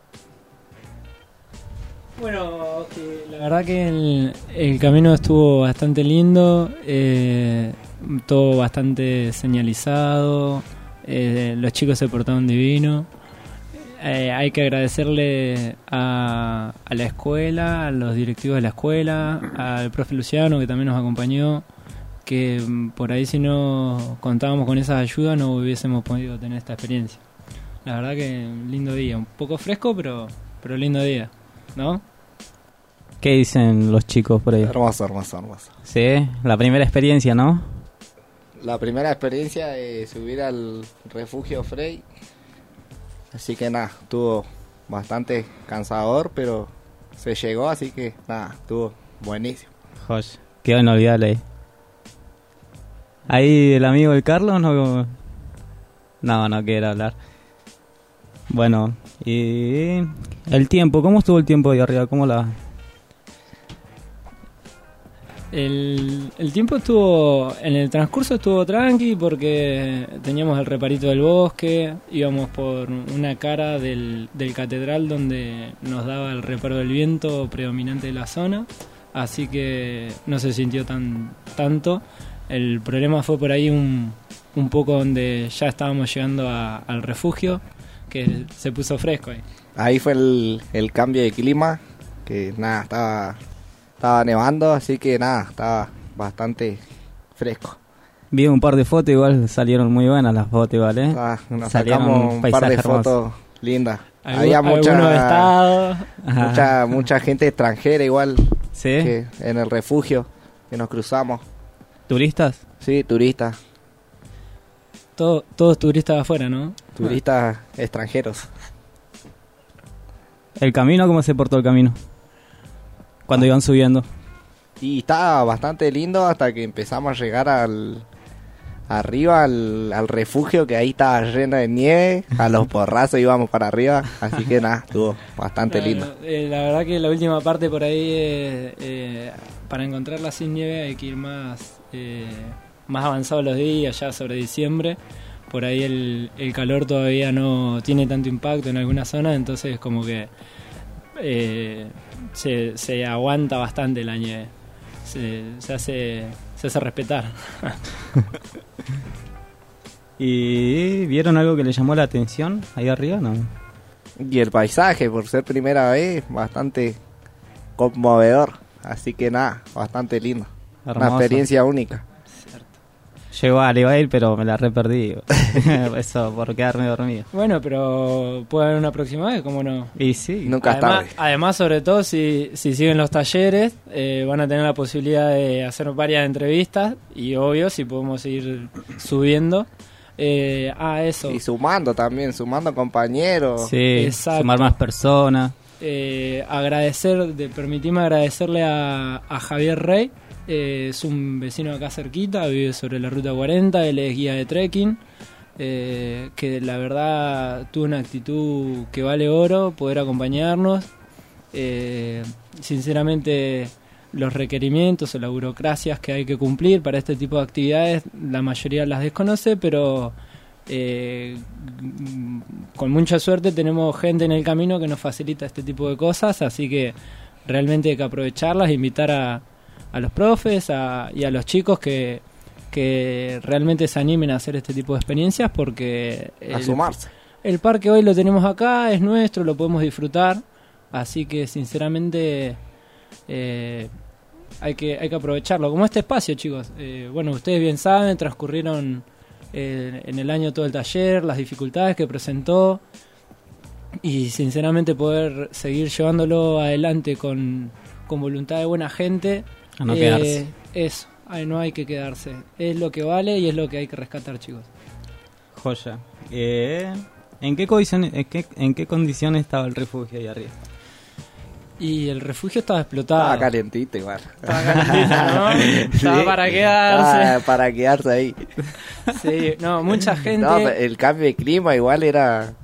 Bueno, la verdad que el camino estuvo bastante lindo, todo bastante señalizado, los chicos se portaron divino. Hay que agradecerle a la escuela, a los directivos de la escuela, al profe Luciano que también nos acompañó, que por ahí si no contábamos con esas ayudas no hubiésemos podido tener esta experiencia. La verdad que lindo día, un poco fresco pero lindo día, ¿no? ¿Qué dicen los chicos por ahí? Hermoso. Sí, la primera experiencia, ¿no? La primera experiencia de subir al refugio Frey. Así que nada, estuvo bastante cansador, pero se llegó, así que nada, estuvo buenísimo. Josh, qué inolvidable. Ahí el amigo del Carlos no quiere hablar. Bueno, y el tiempo, ¿cómo estuvo el tiempo ahí arriba? ¿Cómo la...? El tiempo estuvo, en el transcurso estuvo tranqui porque teníamos el reparito del bosque, íbamos por una cara del catedral donde nos daba el reparo del viento predominante de la zona, así que no se sintió tanto. El problema fue por ahí un poco donde ya estábamos llegando al refugio, que se puso fresco ahí. Ahí fue el cambio de clima, que nada, estaba nevando, así que nada, estaba bastante fresco. Vi un par de fotos, igual salieron muy buenas las fotos, igual, ¿eh? Nos sacamos un par de fotos lindas. Había mucha gente extranjera igual. ¿Sí? Que en el refugio que nos cruzamos. ¿Turistas? Sí, turistas. Todos turistas de afuera, ¿no? Turistas extranjeros. ¿El camino? ¿Cómo se portó el camino? Cuando iban subiendo. Y estaba bastante lindo hasta que empezamos a llegar arriba al refugio, que ahí estaba lleno de nieve. A los porrazos íbamos para arriba, así que nada, estuvo bastante lindo. La verdad que la última parte por ahí, para encontrarla sin nieve hay que ir más avanzados los días, ya sobre diciembre. Por ahí el calor todavía no tiene tanto impacto en algunas zonas, entonces como que se aguanta bastante la nieve, se hace respetar. ¿Y vieron algo que les llamó la atención ahí arriba? No. Y el paisaje, por ser primera vez, bastante conmovedor, así que nada, bastante lindo. Hermoso. Una experiencia única. Iba a ir, pero me la reperdí. Eso, por quedarme dormido. Bueno, pero puede haber una próxima vez, ¿cómo no? Y sí. Nunca es tarde. Además, sobre todo, si siguen los talleres, van a tener la posibilidad de hacer varias entrevistas. Y obvio, si podemos ir subiendo. Eso. Y sumando compañeros. Sí, exacto. Sumar más personas. Permitime agradecerle a Javier Rey, Es un vecino de acá cerquita, vive sobre la ruta 40, él es guía de trekking, que la verdad tuvo una actitud que vale oro, poder acompañarnos. Sinceramente, los requerimientos o las burocracias que hay que cumplir para este tipo de actividades, la mayoría las desconoce, pero con mucha suerte tenemos gente en el camino que nos facilita este tipo de cosas, así que realmente hay que aprovecharlas, invitar a los profes y a los chicos que realmente se animen a hacer este tipo de experiencias, porque sumarse. El parque hoy lo tenemos acá, es nuestro, lo podemos disfrutar, así que sinceramente hay que aprovecharlo como este espacio, chicos. Bueno, ustedes bien saben, transcurrieron en el año todo el taller, las dificultades que presentó, y sinceramente poder seguir llevándolo adelante con voluntad de buena gente. A no quedarse. Eso, no hay que quedarse. Es lo que vale y es lo que hay que rescatar, chicos. Joya. ¿En qué condiciones estaba el refugio ahí arriba? Y el refugio estaba explotado. Estaba calientito igual. Estaba calientito, ¿no? Estaba Sí, para quedarse. estaba para quedarse ahí. Sí, no, mucha gente. No, el cambio de clima igual era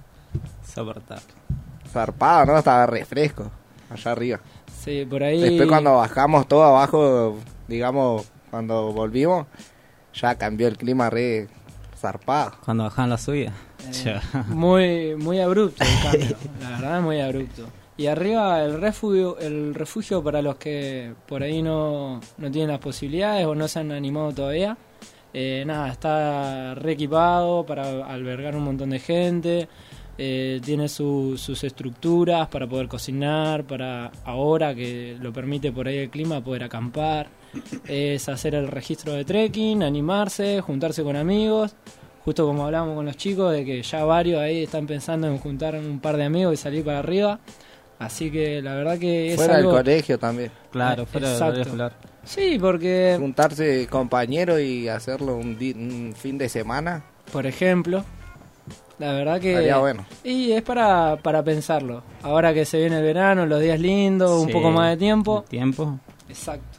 zarpado, ¿no? Estaba refresco allá arriba. Sí, por ahí. Después cuando bajamos todo abajo, digamos, cuando volvimos, ya cambió el clima re zarpado. Cuando bajaban la subida. Muy abrupto el cambio, la verdad, muy abrupto. Y arriba el refugio para los que por ahí no tienen las posibilidades o no se han animado todavía. Está re equipado para albergar un montón de gente. Tiene sus estructuras para poder cocinar, para ahora que lo permite por ahí el clima, poder acampar. Es hacer el registro de trekking, animarse, juntarse con amigos. Justo como hablábamos con los chicos, de que ya varios ahí están pensando en juntar un par de amigos y salir para arriba. Así que la verdad que es fuera algo... del colegio también. Claro, fuera del colegio escolar. Sí, porque... juntarse compañeros y hacerlo un fin de semana. Por ejemplo... La verdad que... Estaría bueno. Y es para pensarlo. Ahora que se viene el verano, los días lindos, un poco más de tiempo. Exacto.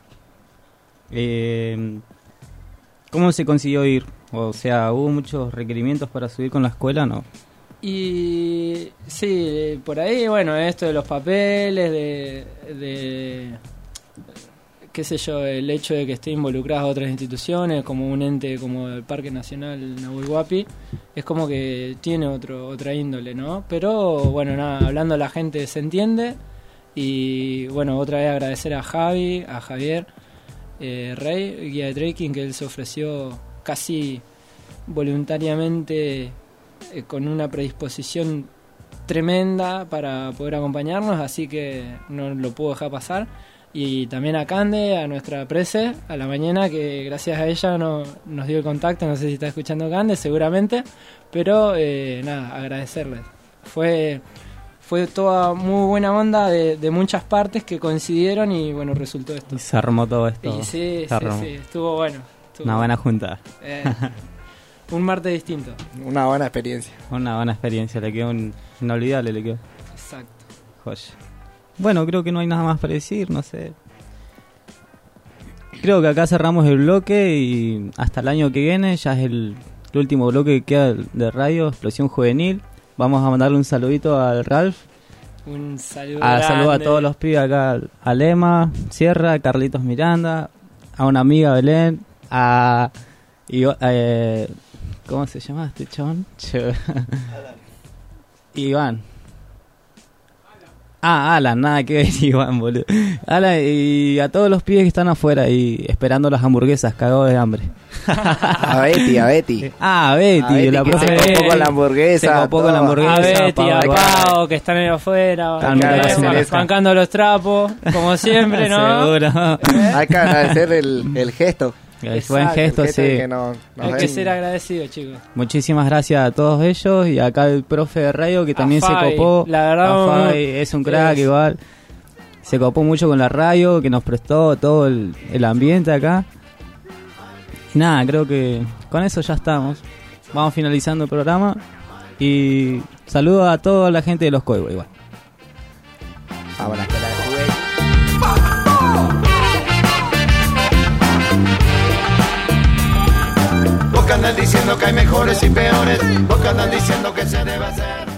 ¿Cómo se consiguió ir? O sea, ¿hubo muchos requerimientos para subir con la escuela? No. Y sí, por ahí, bueno, esto de los papeles, de qué sé yo, el hecho de que esté involucradas otras instituciones, como un ente como el Parque Nacional Nahuel Huapi, es como que tiene otra índole, ¿no? Pero bueno, nada, hablando la gente se entiende. Y bueno, otra vez agradecer a Javier Rey, guía de trekking, que él se ofreció casi voluntariamente, con una predisposición tremenda para poder acompañarnos, así que no lo puedo dejar pasar. Y también a Cande, a nuestra prese, a la mañana, que gracias a ella nos dio el contacto. No sé si está escuchando Cande, seguramente, pero nada, agradecerles. Fue toda muy buena onda de muchas partes que coincidieron y bueno, resultó esto. Y se armó todo esto. Y sí, estuvo bueno. Una buena junta. Un martes distinto. Una buena experiencia. Una buena experiencia, le quedó inolvidable, le quedó. Exacto. Joya. Bueno, creo que no hay nada más para decir, no sé. Creo que acá cerramos el bloque y hasta el año que viene ya es el último bloque que queda de radio, Explosión Juvenil. Vamos a mandarle un saludito al Ralph. Un saludo Saludo a todos los pibes acá, a Lema, Sierra, Carlitos Miranda, a una amiga Belén, ¿cómo se llama este chabón? Iván. Alan, nada que ver, Iván, boludo. Alan, y a todos los pibes que están afuera y esperando las hamburguesas, cagados de hambre. A Betty. Betty, la profe se copó con la hamburguesa. Se copó con la hamburguesa. A Betty, a Pau, que están ahí afuera. Bancando los trapos, como siempre, ¿no? Seguro. Hay que agradecer el gesto. El buen gesto, sí. Hay que ser agradecido, chicos. Muchísimas gracias a todos ellos y acá el profe de radio que también se copó. La verdad, Fabi, es un crack igual. Se copó mucho con la radio, que nos prestó todo el ambiente acá. Y nada, creo que con eso ya estamos. Vamos finalizando el programa y saludo a toda la gente de los Coibo igual. Ahora que la jugué. Vos que andan diciendo que hay mejores y peores, vos que andan diciendo que se debe hacer.